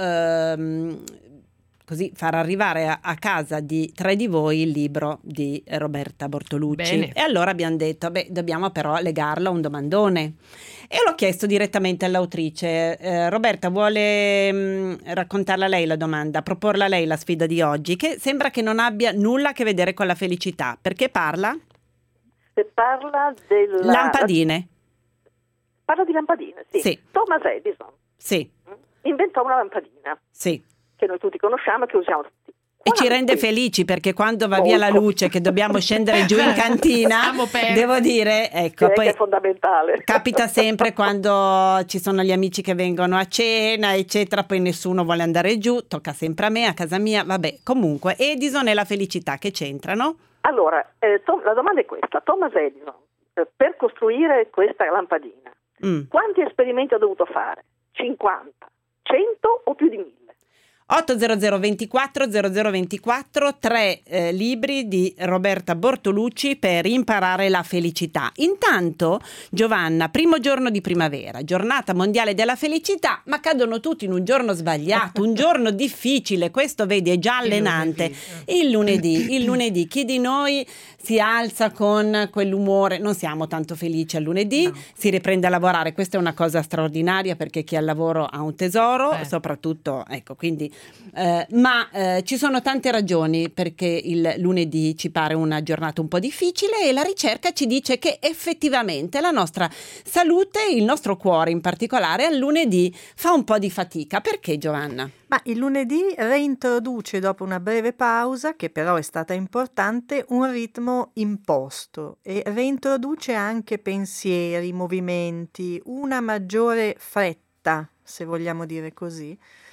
così far arrivare a casa di 3 di voi il libro di Roberta Bortolucci. Bene. E allora abbiamo detto, dobbiamo però legarlo a un domandone. E l'ho chiesto direttamente all'autrice. Roberta, vuole raccontarla lei la domanda, proporla lei la sfida di oggi, che sembra che non abbia nulla a che vedere con la felicità, perché parla? Parla della... Lampadine. Parla di lampadine, sì. Thomas Edison inventò una lampadina. Sì. Che noi tutti conosciamo e che usiamo tutti. E ci rende felici, perché quando va via la luce, che dobbiamo scendere giù in cantina, devo dire, ecco, poi è fondamentale. Capita sempre quando ci sono gli amici che vengono a cena, eccetera, poi nessuno vuole andare giù, tocca sempre a me, a casa mia, vabbè, comunque, Edison e la felicità che c'entrano? Allora, la domanda è questa: Thomas Edison, per costruire questa lampadina, quanti esperimenti ha dovuto fare? 50, 100 o più di 1000? 800 24 0024, 3 libri di Roberta Bortolucci per imparare la felicità. Intanto, Giovanna, primo giorno di primavera, giornata mondiale della felicità, ma cadono tutti in un giorno sbagliato, un giorno difficile, questo vedi è già allenante. Il lunedì, chi di noi si alza con quell'umore? Non siamo tanto felici al lunedì, si riprende a lavorare, questa è una cosa straordinaria perché chi ha il lavoro ha un tesoro, soprattutto, ecco, quindi ma ci sono tante ragioni perché il lunedì ci pare una giornata un po' difficile, e la ricerca ci dice che effettivamente la nostra salute, il nostro cuore in particolare, al lunedì fa un po' di fatica. Perché, Giovanna? Ma il lunedì reintroduce, dopo una breve pausa, che però è stata importante, un ritmo imposto, e reintroduce anche pensieri, movimenti, una maggiore fretta, se vogliamo dire così,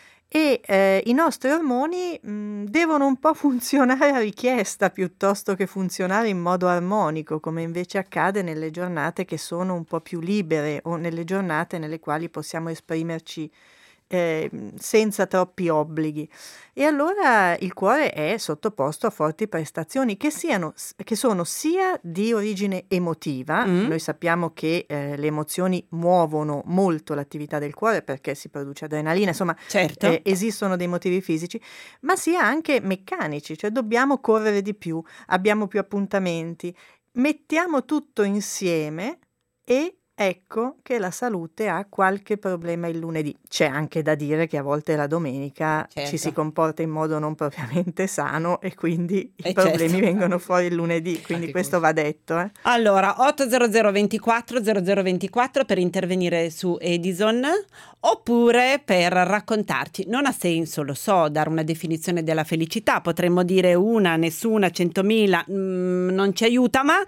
e i nostri ormoni devono un po' funzionare a richiesta piuttosto che funzionare in modo armonico, come invece accade nelle giornate che sono un po' più libere, o nelle giornate nelle quali possiamo esprimerci senza troppi obblighi. E allora il cuore è sottoposto a forti prestazioni che sono sia di origine emotiva. Noi sappiamo che le emozioni muovono molto l'attività del cuore perché si produce adrenalina, insomma, certo. Esistono dei motivi fisici, ma sia anche meccanici, cioè dobbiamo correre di più, abbiamo più appuntamenti, mettiamo tutto insieme e ecco che la salute ha qualche problema il lunedì. C'è anche da dire che a volte la domenica ci si comporta in modo non propriamente sano, e quindi i problemi vengono fuori il lunedì, quindi questo va detto. Allora, 800 24 0024 per intervenire su Edison, oppure per raccontarci. Non ha senso, lo so, dare una definizione della felicità, potremmo dire una, nessuna, 100.000, non ci aiuta, ma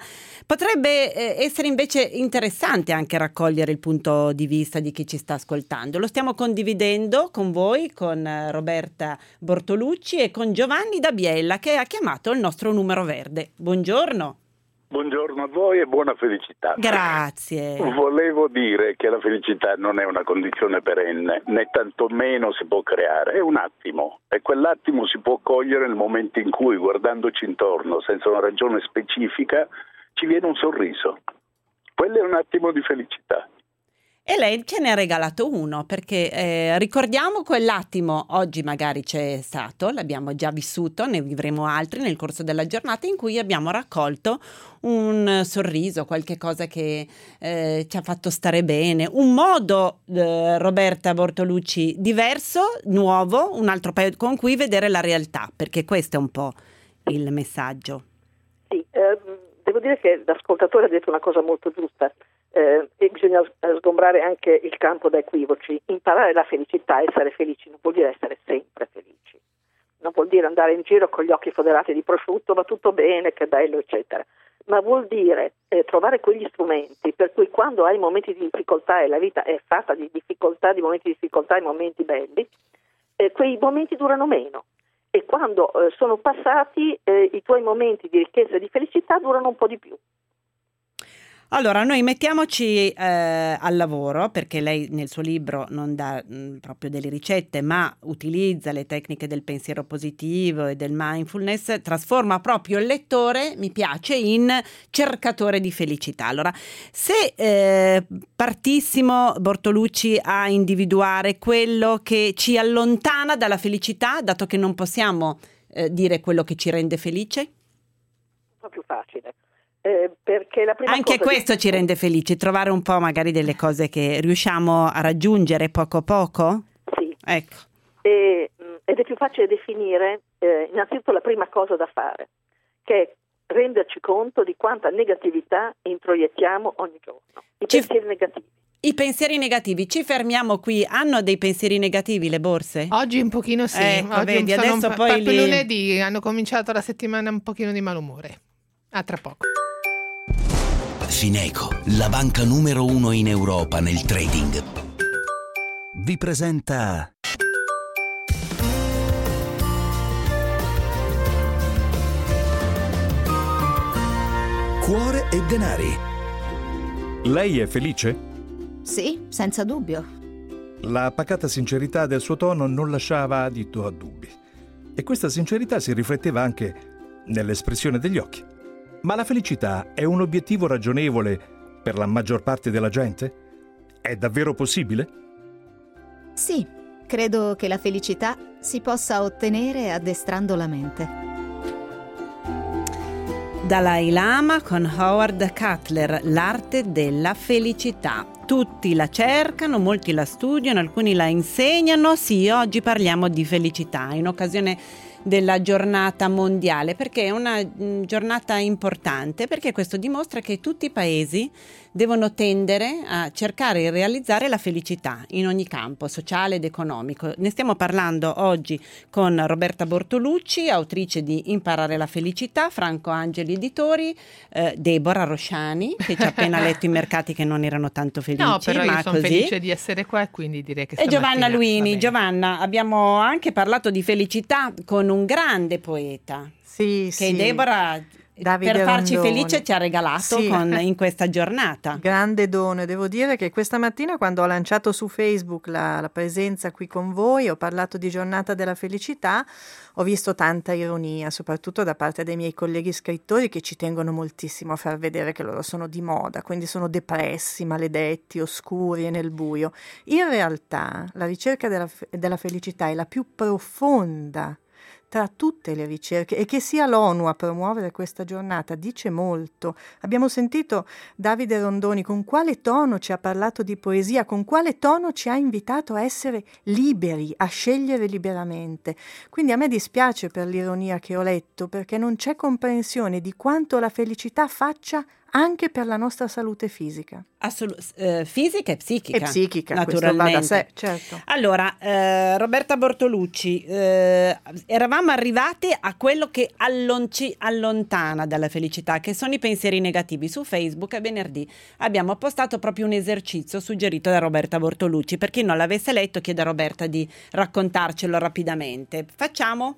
potrebbe essere invece interessante anche raccogliere il punto di vista di chi ci sta ascoltando. Lo stiamo condividendo con voi, con Roberta Bortolucci e con Giovanni da Biella, che ha chiamato il nostro numero verde. Buongiorno. Buongiorno a voi e buona felicità. Grazie. Volevo dire che la felicità non è una condizione perenne, né tantomeno si può creare, è un attimo, e quell'attimo si può cogliere nel momento in cui, guardandoci intorno senza una ragione specifica, ci viene un sorriso. Quello è un attimo di felicità. E lei ce ne ha regalato uno, perché ricordiamo quell'attimo, oggi magari c'è stato, l'abbiamo già vissuto, ne vivremo altri nel corso della giornata, in cui abbiamo raccolto un sorriso, qualche cosa che ci ha fatto stare bene, un modo, Roberta Bortolucci, diverso, nuovo, un altro paio con cui vedere la realtà, perché questo è un po' il messaggio. Sì, devo dire che l'ascoltatore ha detto una cosa molto giusta. E bisogna sgombrare anche il campo da equivoci. Imparare la felicità, essere felici, non vuol dire essere sempre felici, non vuol dire andare in giro con gli occhi foderati di prosciutto, va tutto bene, che bello, eccetera, ma vuol dire trovare quegli strumenti per cui quando hai momenti di difficoltà, e la vita è fatta di difficoltà, di momenti di difficoltà e momenti belli, quei momenti durano meno, e quando sono passati i tuoi momenti di ricchezza e di felicità durano un po' di più. Allora, noi mettiamoci al lavoro, perché lei nel suo libro non dà proprio delle ricette, ma utilizza le tecniche del pensiero positivo e del mindfulness, trasforma proprio il lettore, mi piace, in cercatore di felicità. Allora, se partissimo, Bortolucci, a individuare quello che ci allontana dalla felicità, dato che non possiamo dire quello che ci rende felice? Un po' più facile. Perché la prima anche cosa questo ci rende felici, trovare un po' magari delle cose che riusciamo a raggiungere poco a poco? Sì. Ecco. Ed è più facile definire innanzitutto la prima cosa da fare, che è renderci conto di quanta negatività introiettiamo ogni giorno. Pensieri negativi. I pensieri negativi, ci fermiamo qui. Hanno dei pensieri negativi le borse? Oggi un pochino sì. Ecco, oggi vedi, adesso poi proprio lunedì hanno cominciato la settimana un pochino di malumore. A tra poco. Fineco, la banca numero 1 in Europa nel trading, vi presenta Cuore e denari. Lei è felice? Sì, senza dubbio. La pacata sincerità del suo tono non lasciava adito a dubbi. E questa sincerità si rifletteva anche nell'espressione degli occhi. Ma la felicità è un obiettivo ragionevole per la maggior parte della gente? È davvero possibile? Sì, credo che la felicità si possa ottenere addestrando la mente. Dalai Lama con Howard Cutler, l'arte della felicità. Tutti la cercano, molti la studiano, alcuni la insegnano. Sì, oggi parliamo di felicità in occasione della giornata mondiale, perché è una giornata importante, perché questo dimostra che tutti i paesi devono tendere a cercare di realizzare la felicità in ogni campo, sociale ed economico. Ne stiamo parlando oggi con Roberta Bortolucci, autrice di Imparare la felicità, Franco Angeli Editori, Deborah Rosciani, che ci ha appena letto I mercati che non erano tanto felici. No, però io sono così. felice di essere qua e quindi direi che E Giovanna Luini. Giovanna, abbiamo anche parlato di felicità con un grande poeta, che Deborah Davide per farci Rondoni. Felice ci ha regalato in questa giornata. Grande dono. Devo dire che questa mattina, quando ho lanciato su Facebook la presenza qui con voi, ho parlato di giornata della felicità, ho visto tanta ironia, soprattutto da parte dei miei colleghi scrittori, che ci tengono moltissimo a far vedere che loro sono di moda, quindi sono depressi, maledetti, oscuri e nel buio. In realtà la ricerca della felicità è la più profonda tra tutte le ricerche, e che sia l'ONU a promuovere questa giornata dice molto. Abbiamo sentito Davide Rondoni con quale tono ci ha parlato di poesia, con quale tono ci ha invitato a essere liberi, a scegliere liberamente. Quindi a me dispiace per l'ironia che ho letto, perché non c'è comprensione di quanto la felicità faccia anche per la nostra salute fisica. Fisica e psichica. E psichica, naturalmente. Questo va da sé, certo. Allora, Roberta Bortolucci, eravamo arrivati a quello che ci allontana dalla felicità, che sono i pensieri negativi. Su Facebook a venerdì abbiamo postato proprio un esercizio suggerito da Roberta Bortolucci. Per chi non l'avesse letto, chiedo a Roberta di raccontarcelo rapidamente. Facciamo?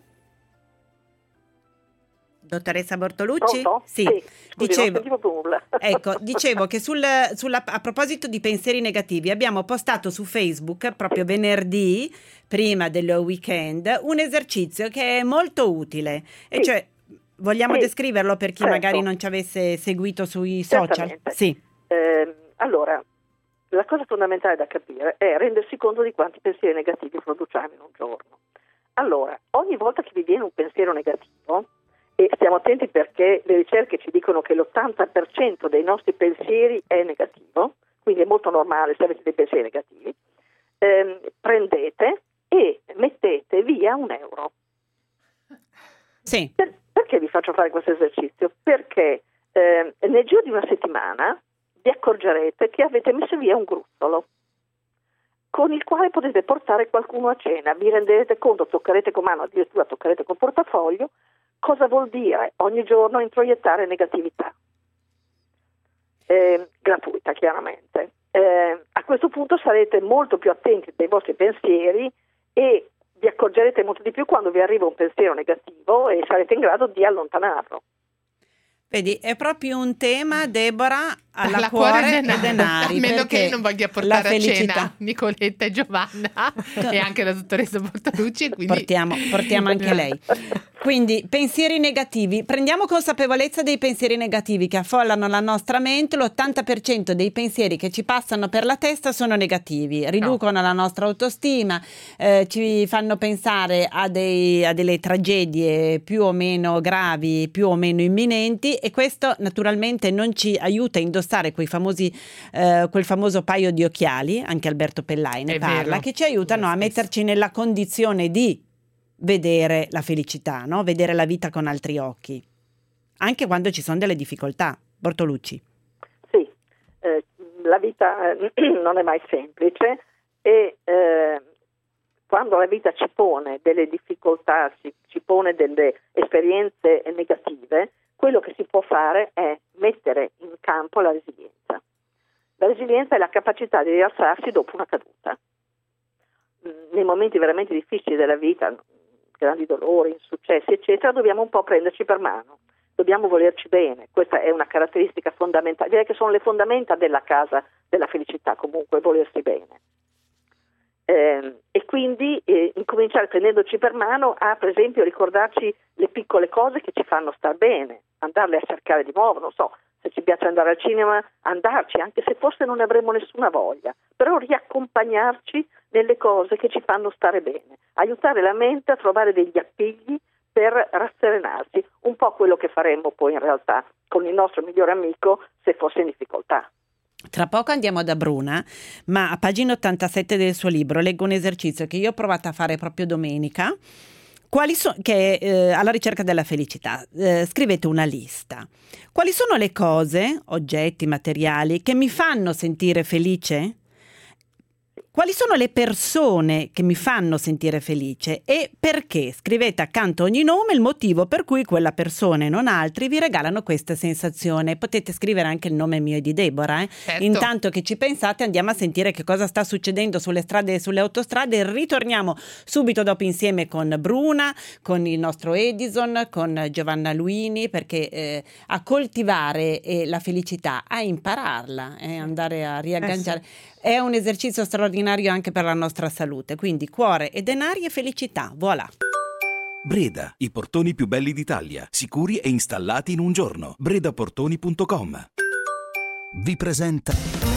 Dottoressa Bortolucci? Pronto? Sì. Scusi, non sentivo nulla. Ecco, dicevo che a proposito di pensieri negativi abbiamo postato su Facebook proprio venerdì, prima del weekend, un esercizio che è molto utile, e cioè vogliamo descriverlo per chi magari non ci avesse seguito sui social? Sì. Allora, la cosa fondamentale da capire è rendersi conto di quanti pensieri negativi produciamo in un giorno. Allora, ogni volta che vi viene un pensiero negativo, e stiamo attenti perché le ricerche ci dicono che l'80% dei nostri pensieri è negativo, quindi è molto normale se avete dei pensieri negativi, prendete e mettete via €1. Sì. Perché vi faccio fare questo esercizio? Perché nel giro di una settimana vi accorgerete che avete messo via un gruzzolo con il quale potete portare qualcuno a cena. Vi renderete conto, toccherete con mano, addirittura toccherete col portafoglio, cosa vuol dire ogni giorno introiettare negatività, gratuita chiaramente. A questo punto sarete molto più attenti dei vostri pensieri e vi accorgerete molto di più quando vi arriva un pensiero negativo e sarete in grado di allontanarlo. Vedi, è proprio un tema, Deborah, alla cuore e denari. A meno che non voglia portare a felicità. cena Nicoletta e Giovanna e anche la dottoressa Bortolucci. Quindi... Portiamo anche lei. Quindi pensieri negativi, prendiamo consapevolezza dei pensieri negativi che affollano la nostra mente. L'80% dei pensieri che ci passano per la testa sono negativi, riducono la nostra autostima, ci fanno pensare a delle tragedie più o meno gravi, più o meno imminenti, e questo naturalmente non ci aiuta a indossare quel famoso paio di occhiali, anche Alberto Pellai ne parla, che ci aiutano a metterci nella condizione di vedere la felicità, no? Vedere la vita con altri occhi, anche quando ci sono delle difficoltà. Bortolucci. Sì, la vita non è mai semplice e quando la vita ci pone delle difficoltà, ci pone delle esperienze negative, quello che si può fare è mettere in campo la resilienza. La resilienza è la capacità di rialzarsi dopo una caduta. Nei momenti veramente difficili della vita, grandi dolori, insuccessi, eccetera, dobbiamo un po' prenderci per mano, dobbiamo volerci bene. Questa è una caratteristica fondamentale, direi che sono le fondamenta della casa della felicità, comunque volersi bene. E quindi incominciare prendendoci per mano a, per esempio, ricordarci le piccole cose che ci fanno star bene, andarle a cercare di nuovo, non so, se ci piace andare al cinema, andarci, anche se forse non ne avremo nessuna voglia, però riaccompagnarci nelle cose che ci fanno stare bene, aiutare la mente a trovare degli appigli per rasserenarsi, un po' quello che faremmo poi in realtà con il nostro migliore amico se fosse in difficoltà. Tra poco andiamo da Bruna, ma a pagina 87 del suo libro leggo un esercizio che io ho provato a fare proprio domenica, alla ricerca della felicità. Scrivete una lista. Quali sono le cose, oggetti, materiali che mi fanno sentire felice? Quali sono le persone che mi fanno sentire felice e perché? Scrivete accanto a ogni nome il motivo per cui quella persona e non altri vi regalano questa sensazione. Potete scrivere anche il nome mio e di Deborah. Certo. Intanto che ci pensate andiamo a sentire che cosa sta succedendo sulle strade e sulle autostrade. Ritorniamo subito dopo insieme con Bruna, con il nostro Edison, con Giovanna Luini, perché a coltivare la felicità, a impararla, andare a riagganciare. È un esercizio straordinario anche per la nostra salute, quindi cuore e denari e felicità, voilà. Breda, i portoni più belli d'Italia, sicuri e installati in un giorno. bredaportoni.com. Vi presenta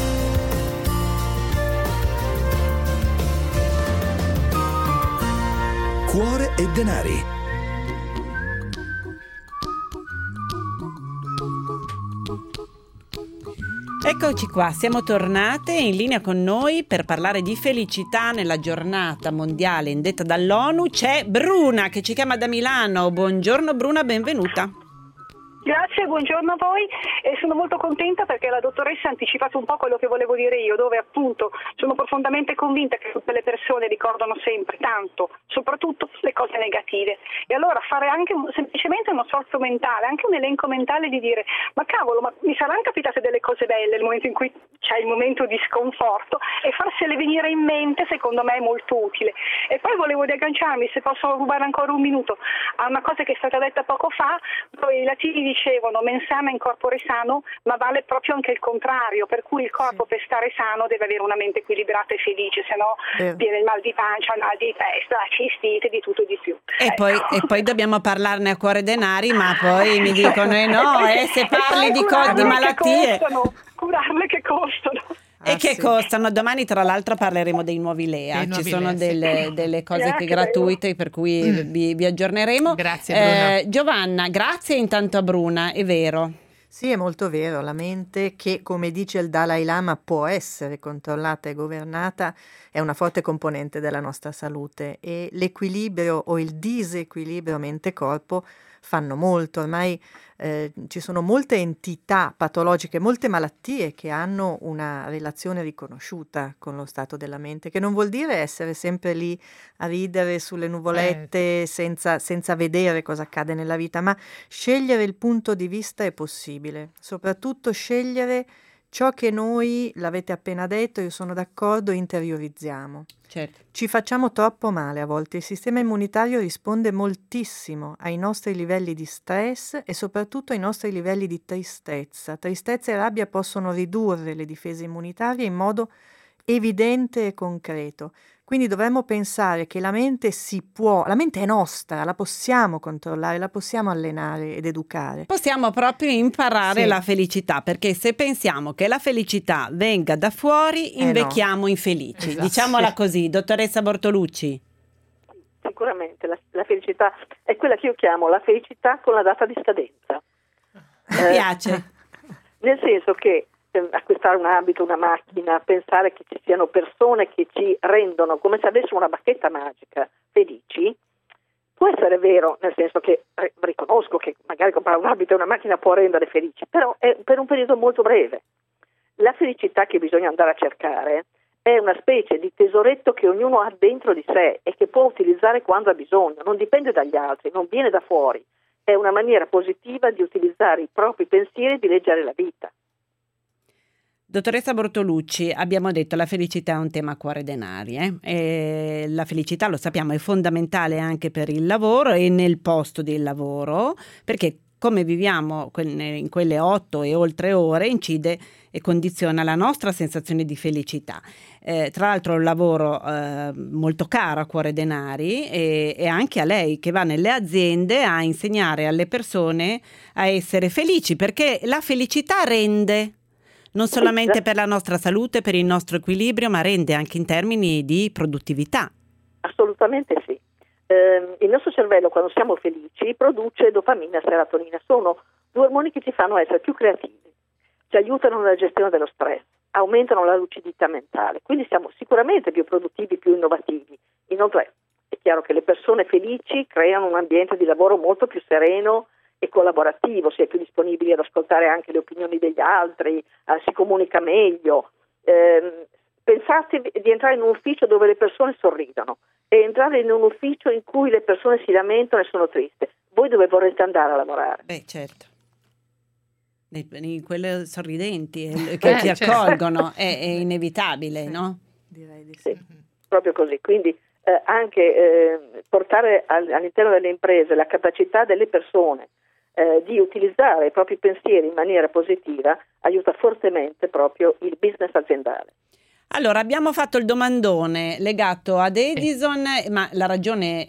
Cuore e denari. Eccoci qua, siamo tornate in linea con noi per parlare di felicità nella giornata mondiale indetta dall'ONU. C'è Bruna che ci chiama da Milano. Buongiorno Bruna, benvenuta. Grazie, buongiorno a voi e sono molto contenta perché la dottoressa ha anticipato un po' quello che volevo dire io, dove appunto sono profondamente convinta che tutte le persone ricordano sempre tanto, soprattutto le cose negative, e allora fare anche semplicemente uno sforzo mentale, anche un elenco mentale di dire ma cavolo, ma mi saranno capitate delle cose belle nel momento in cui c'è il momento di sconforto, e farsele venire in mente secondo me è molto utile. E poi volevo riagganciarmi, se posso rubare ancora un minuto, a una cosa che è stata detta poco fa, dove i latini dicevano mens sana in corpore sano, ma vale proprio anche il contrario, per cui il corpo per stare sano deve avere una mente equilibrata e felice, se no viene il mal di pancia, il mal di testa, la cistite, di tutto e di più. E poi dobbiamo parlarne a cuore denari, ma poi mi dicono se parli di malattie, curarle che costano. E che costano. Domani tra l'altro parleremo dei nuovi LEA, ci sono delle cose gratuite per cui vi aggiorneremo. Grazie Bruna. Giovanna, grazie intanto a Bruna, è vero. Sì, è molto vero, la mente che, come dice il Dalai Lama, può essere controllata e governata, è una forte componente della nostra salute, e l'equilibrio o il disequilibrio mente-corpo fanno molto. Ormai ci sono molte entità patologiche, molte malattie che hanno una relazione riconosciuta con lo stato della mente, che non vuol dire essere sempre lì a ridere sulle nuvolette senza vedere cosa accade nella vita, ma scegliere il punto di vista è possibile, soprattutto scegliere ciò che noi, l'avete appena detto, io sono d'accordo, interiorizziamo. Certo. Ci facciamo troppo male a volte, il sistema immunitario risponde moltissimo ai nostri livelli di stress e soprattutto ai nostri livelli di tristezza. Tristezza e rabbia possono ridurre le difese immunitarie in modo evidente e concreto. Quindi dovremmo pensare che la mente la mente è nostra, la possiamo controllare, la possiamo allenare ed educare. Possiamo proprio imparare la felicità, perché se pensiamo che la felicità venga da fuori, invecchiamo infelici. Esatto. Diciamola così, dottoressa Bortolucci. Sicuramente la felicità è quella che io chiamo la felicità con la data di scadenza. Mi piace. Nel senso che acquistare un abito, una macchina, pensare che ci siano persone che ci rendono come se avessimo una bacchetta magica felici, può essere vero, nel senso che riconosco che magari comprare un abito e una macchina può rendere felici, però è per un periodo molto breve. La felicità che bisogna andare a cercare è una specie di tesoretto che ognuno ha dentro di sé e che può utilizzare quando ha bisogno, non dipende dagli altri, non viene da fuori, è una maniera positiva di utilizzare i propri pensieri e di leggere la vita. Dottoressa Bortolucci, abbiamo detto la felicità è un tema a cuore denari. E la felicità, lo sappiamo, è fondamentale anche per il lavoro e nel posto del lavoro, perché come viviamo in quelle 8 e oltre ore incide e condiziona la nostra sensazione di felicità. Tra l'altro un lavoro molto caro a cuore denari e anche a lei che va nelle aziende a insegnare alle persone a essere felici, perché la felicità rende. Non solamente per la nostra salute, per il nostro equilibrio, ma rende anche in termini di produttività. Assolutamente sì. il nostro cervello, quando siamo felici, produce dopamina e serotonina. Sono 2 ormoni che ci fanno essere più creativi, ci aiutano nella gestione dello stress, aumentano la lucidità mentale, quindi siamo sicuramente più produttivi, più innovativi. Inoltre è chiaro che le persone felici creano un ambiente di lavoro molto più sereno e collaborativo, si è più disponibili ad ascoltare anche le opinioni degli altri, si comunica meglio. Pensate di entrare in un ufficio dove le persone sorridono e entrare in un ufficio in cui le persone si lamentano e sono triste. Voi dove vorrete andare a lavorare? Beh, certo. In quelle sorridenti che ti accolgono è inevitabile, no? Direi di sì. Proprio così. Quindi anche portare all'interno delle imprese la capacità delle persone di utilizzare i propri pensieri in maniera positiva aiuta fortemente proprio il business aziendale. Allora, abbiamo fatto il domandone legato ad Edison, ma la ragione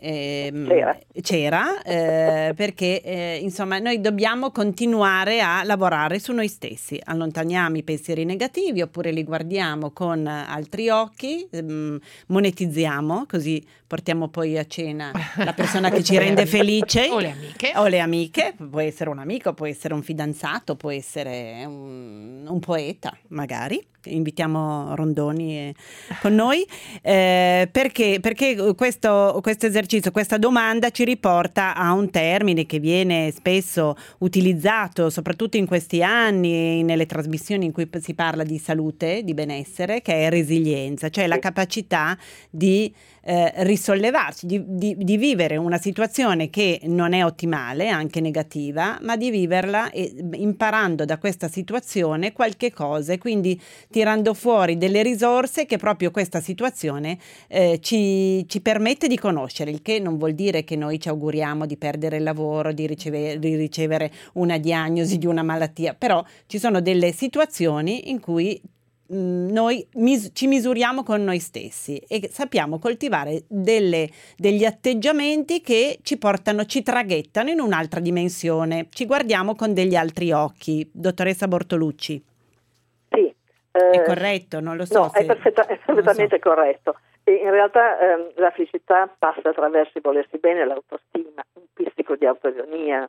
c'era perché insomma noi dobbiamo continuare a lavorare su noi stessi, allontaniamo i pensieri negativi oppure li guardiamo con altri occhi, monetizziamo, così portiamo poi a cena la persona che ci rende felice o le amiche, può essere un amico, può essere un fidanzato, può essere un poeta magari. Invitiamo Rondoni con noi perché questo esercizio, questa domanda ci riporta a un termine che viene spesso utilizzato soprattutto in questi anni nelle trasmissioni in cui si parla di salute, di benessere, che è resilienza, cioè la capacità di risollevarsi, di vivere una situazione che non è ottimale, anche negativa, ma di viverla imparando da questa situazione qualche cosa e quindi tirando fuori delle risorse che proprio questa situazione ci permette di conoscere, il che non vuol dire che noi ci auguriamo di perdere il lavoro, di ricevere una diagnosi di una malattia, però ci sono delle situazioni in cui noi ci misuriamo con noi stessi e sappiamo coltivare degli atteggiamenti che ci traghettano in un'altra dimensione, ci guardiamo con degli altri occhi. Dottoressa Bortolucci. Sì. È corretto? Non lo so. No, è perfettamente corretto. E in realtà la felicità passa attraverso il volersi bene, l'autostima, un pizzico di autoironia.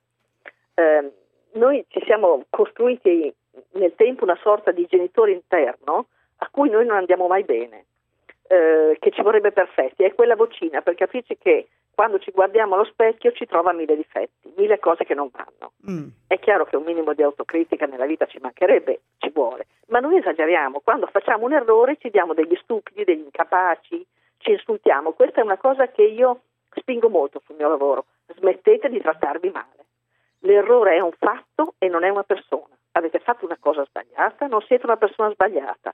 Noi ci siamo costruiti nel tempo una sorta di genitore interno a cui noi non andiamo mai bene, che ci vorrebbe perfetti. È quella vocina per capirci che quando ci guardiamo allo specchio ci trova 1000 difetti, 1000 cose che non vanno. È chiaro che un minimo di autocritica nella vita ci mancherebbe, ci vuole, ma noi esageriamo. Quando facciamo un errore ci diamo degli stupidi, degli incapaci, ci insultiamo. Questa è una cosa che io spingo molto sul mio lavoro. Smettete di trattarvi male. L'errore è un fatto e non è una persona. Avete fatto una cosa sbagliata, non siete una persona sbagliata.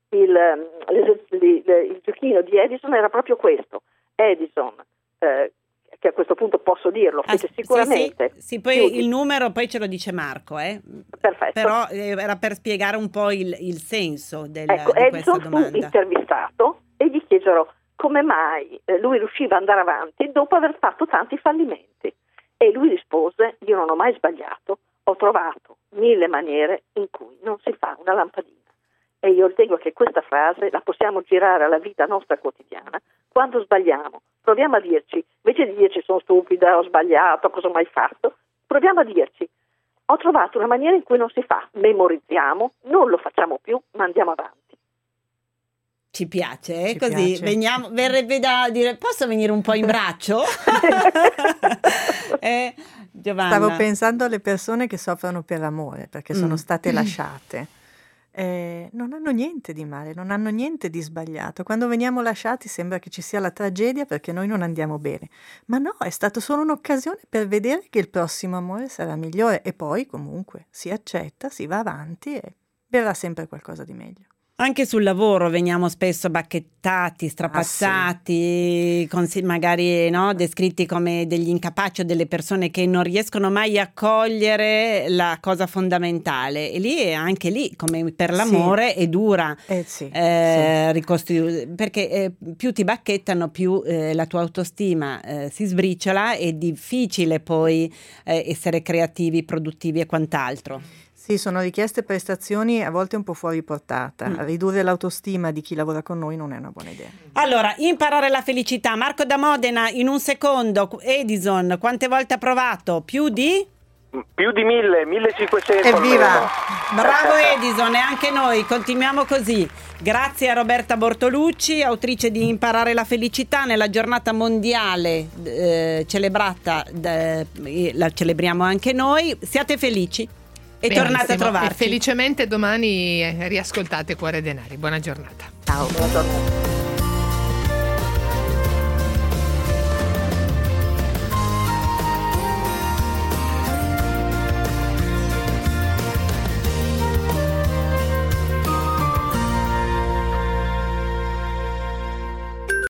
Il giochino di Edison era proprio questo. Edison, che a questo punto posso dirlo, fece sicuramente... Sì, poi il numero poi ce lo dice Marco. Perfetto. Però era per spiegare un po' il senso di Edison questa domanda. Fu intervistato e gli chiesero come mai lui riusciva ad andare avanti dopo aver fatto tanti fallimenti. E lui rispose: io non ho mai sbagliato, ho trovato 1000 maniere in cui non si fa una lampadina. E io ritengo che questa frase la possiamo girare alla vita nostra quotidiana. Quando sbagliamo, proviamo a dirci, invece di dirci sono stupida, ho sbagliato, cosa ho mai fatto, proviamo a dirci ho trovato una maniera in cui non si fa, memorizziamo, non lo facciamo più, ma andiamo avanti. Ci piace, Ci così piace. verrebbe da dire: posso venire un po' in braccio? Giovanna. Stavo pensando alle persone che soffrono per amore, perché sono state lasciate. Non hanno niente di male, non hanno niente di sbagliato. Quando veniamo lasciati sembra che ci sia la tragedia perché noi non andiamo bene. Ma no, è stato solo un'occasione per vedere che il prossimo amore sarà migliore e poi comunque si accetta, si va avanti e verrà sempre qualcosa di meglio. Anche sul lavoro veniamo spesso bacchettati, strapazzati, magari descritti come degli incapaci o delle persone che non riescono mai a cogliere la cosa fondamentale. E lì, anche lì, come per l'amore, è dura ricostruire, perché più ti bacchettano, più la tua autostima si sbriciola, è difficile poi essere creativi, produttivi e quant'altro. Sì, sono richieste prestazioni a volte un po' fuori portata. Ridurre l'autostima di chi lavora con noi non è una buona idea. Allora, imparare la felicità. Marco da Modena, in un secondo. Edison, quante volte ha provato? Più di 1500. Evviva! Bravo Edison, e anche noi continuiamo così. Grazie a Roberta Bortolucci, autrice di Imparare la felicità, nella giornata mondiale celebrata, la celebriamo anche noi. Siate felici e tornate a trovarci. E felicemente domani riascoltate Cuore Denari. Buona giornata. Ciao. Buona giornata.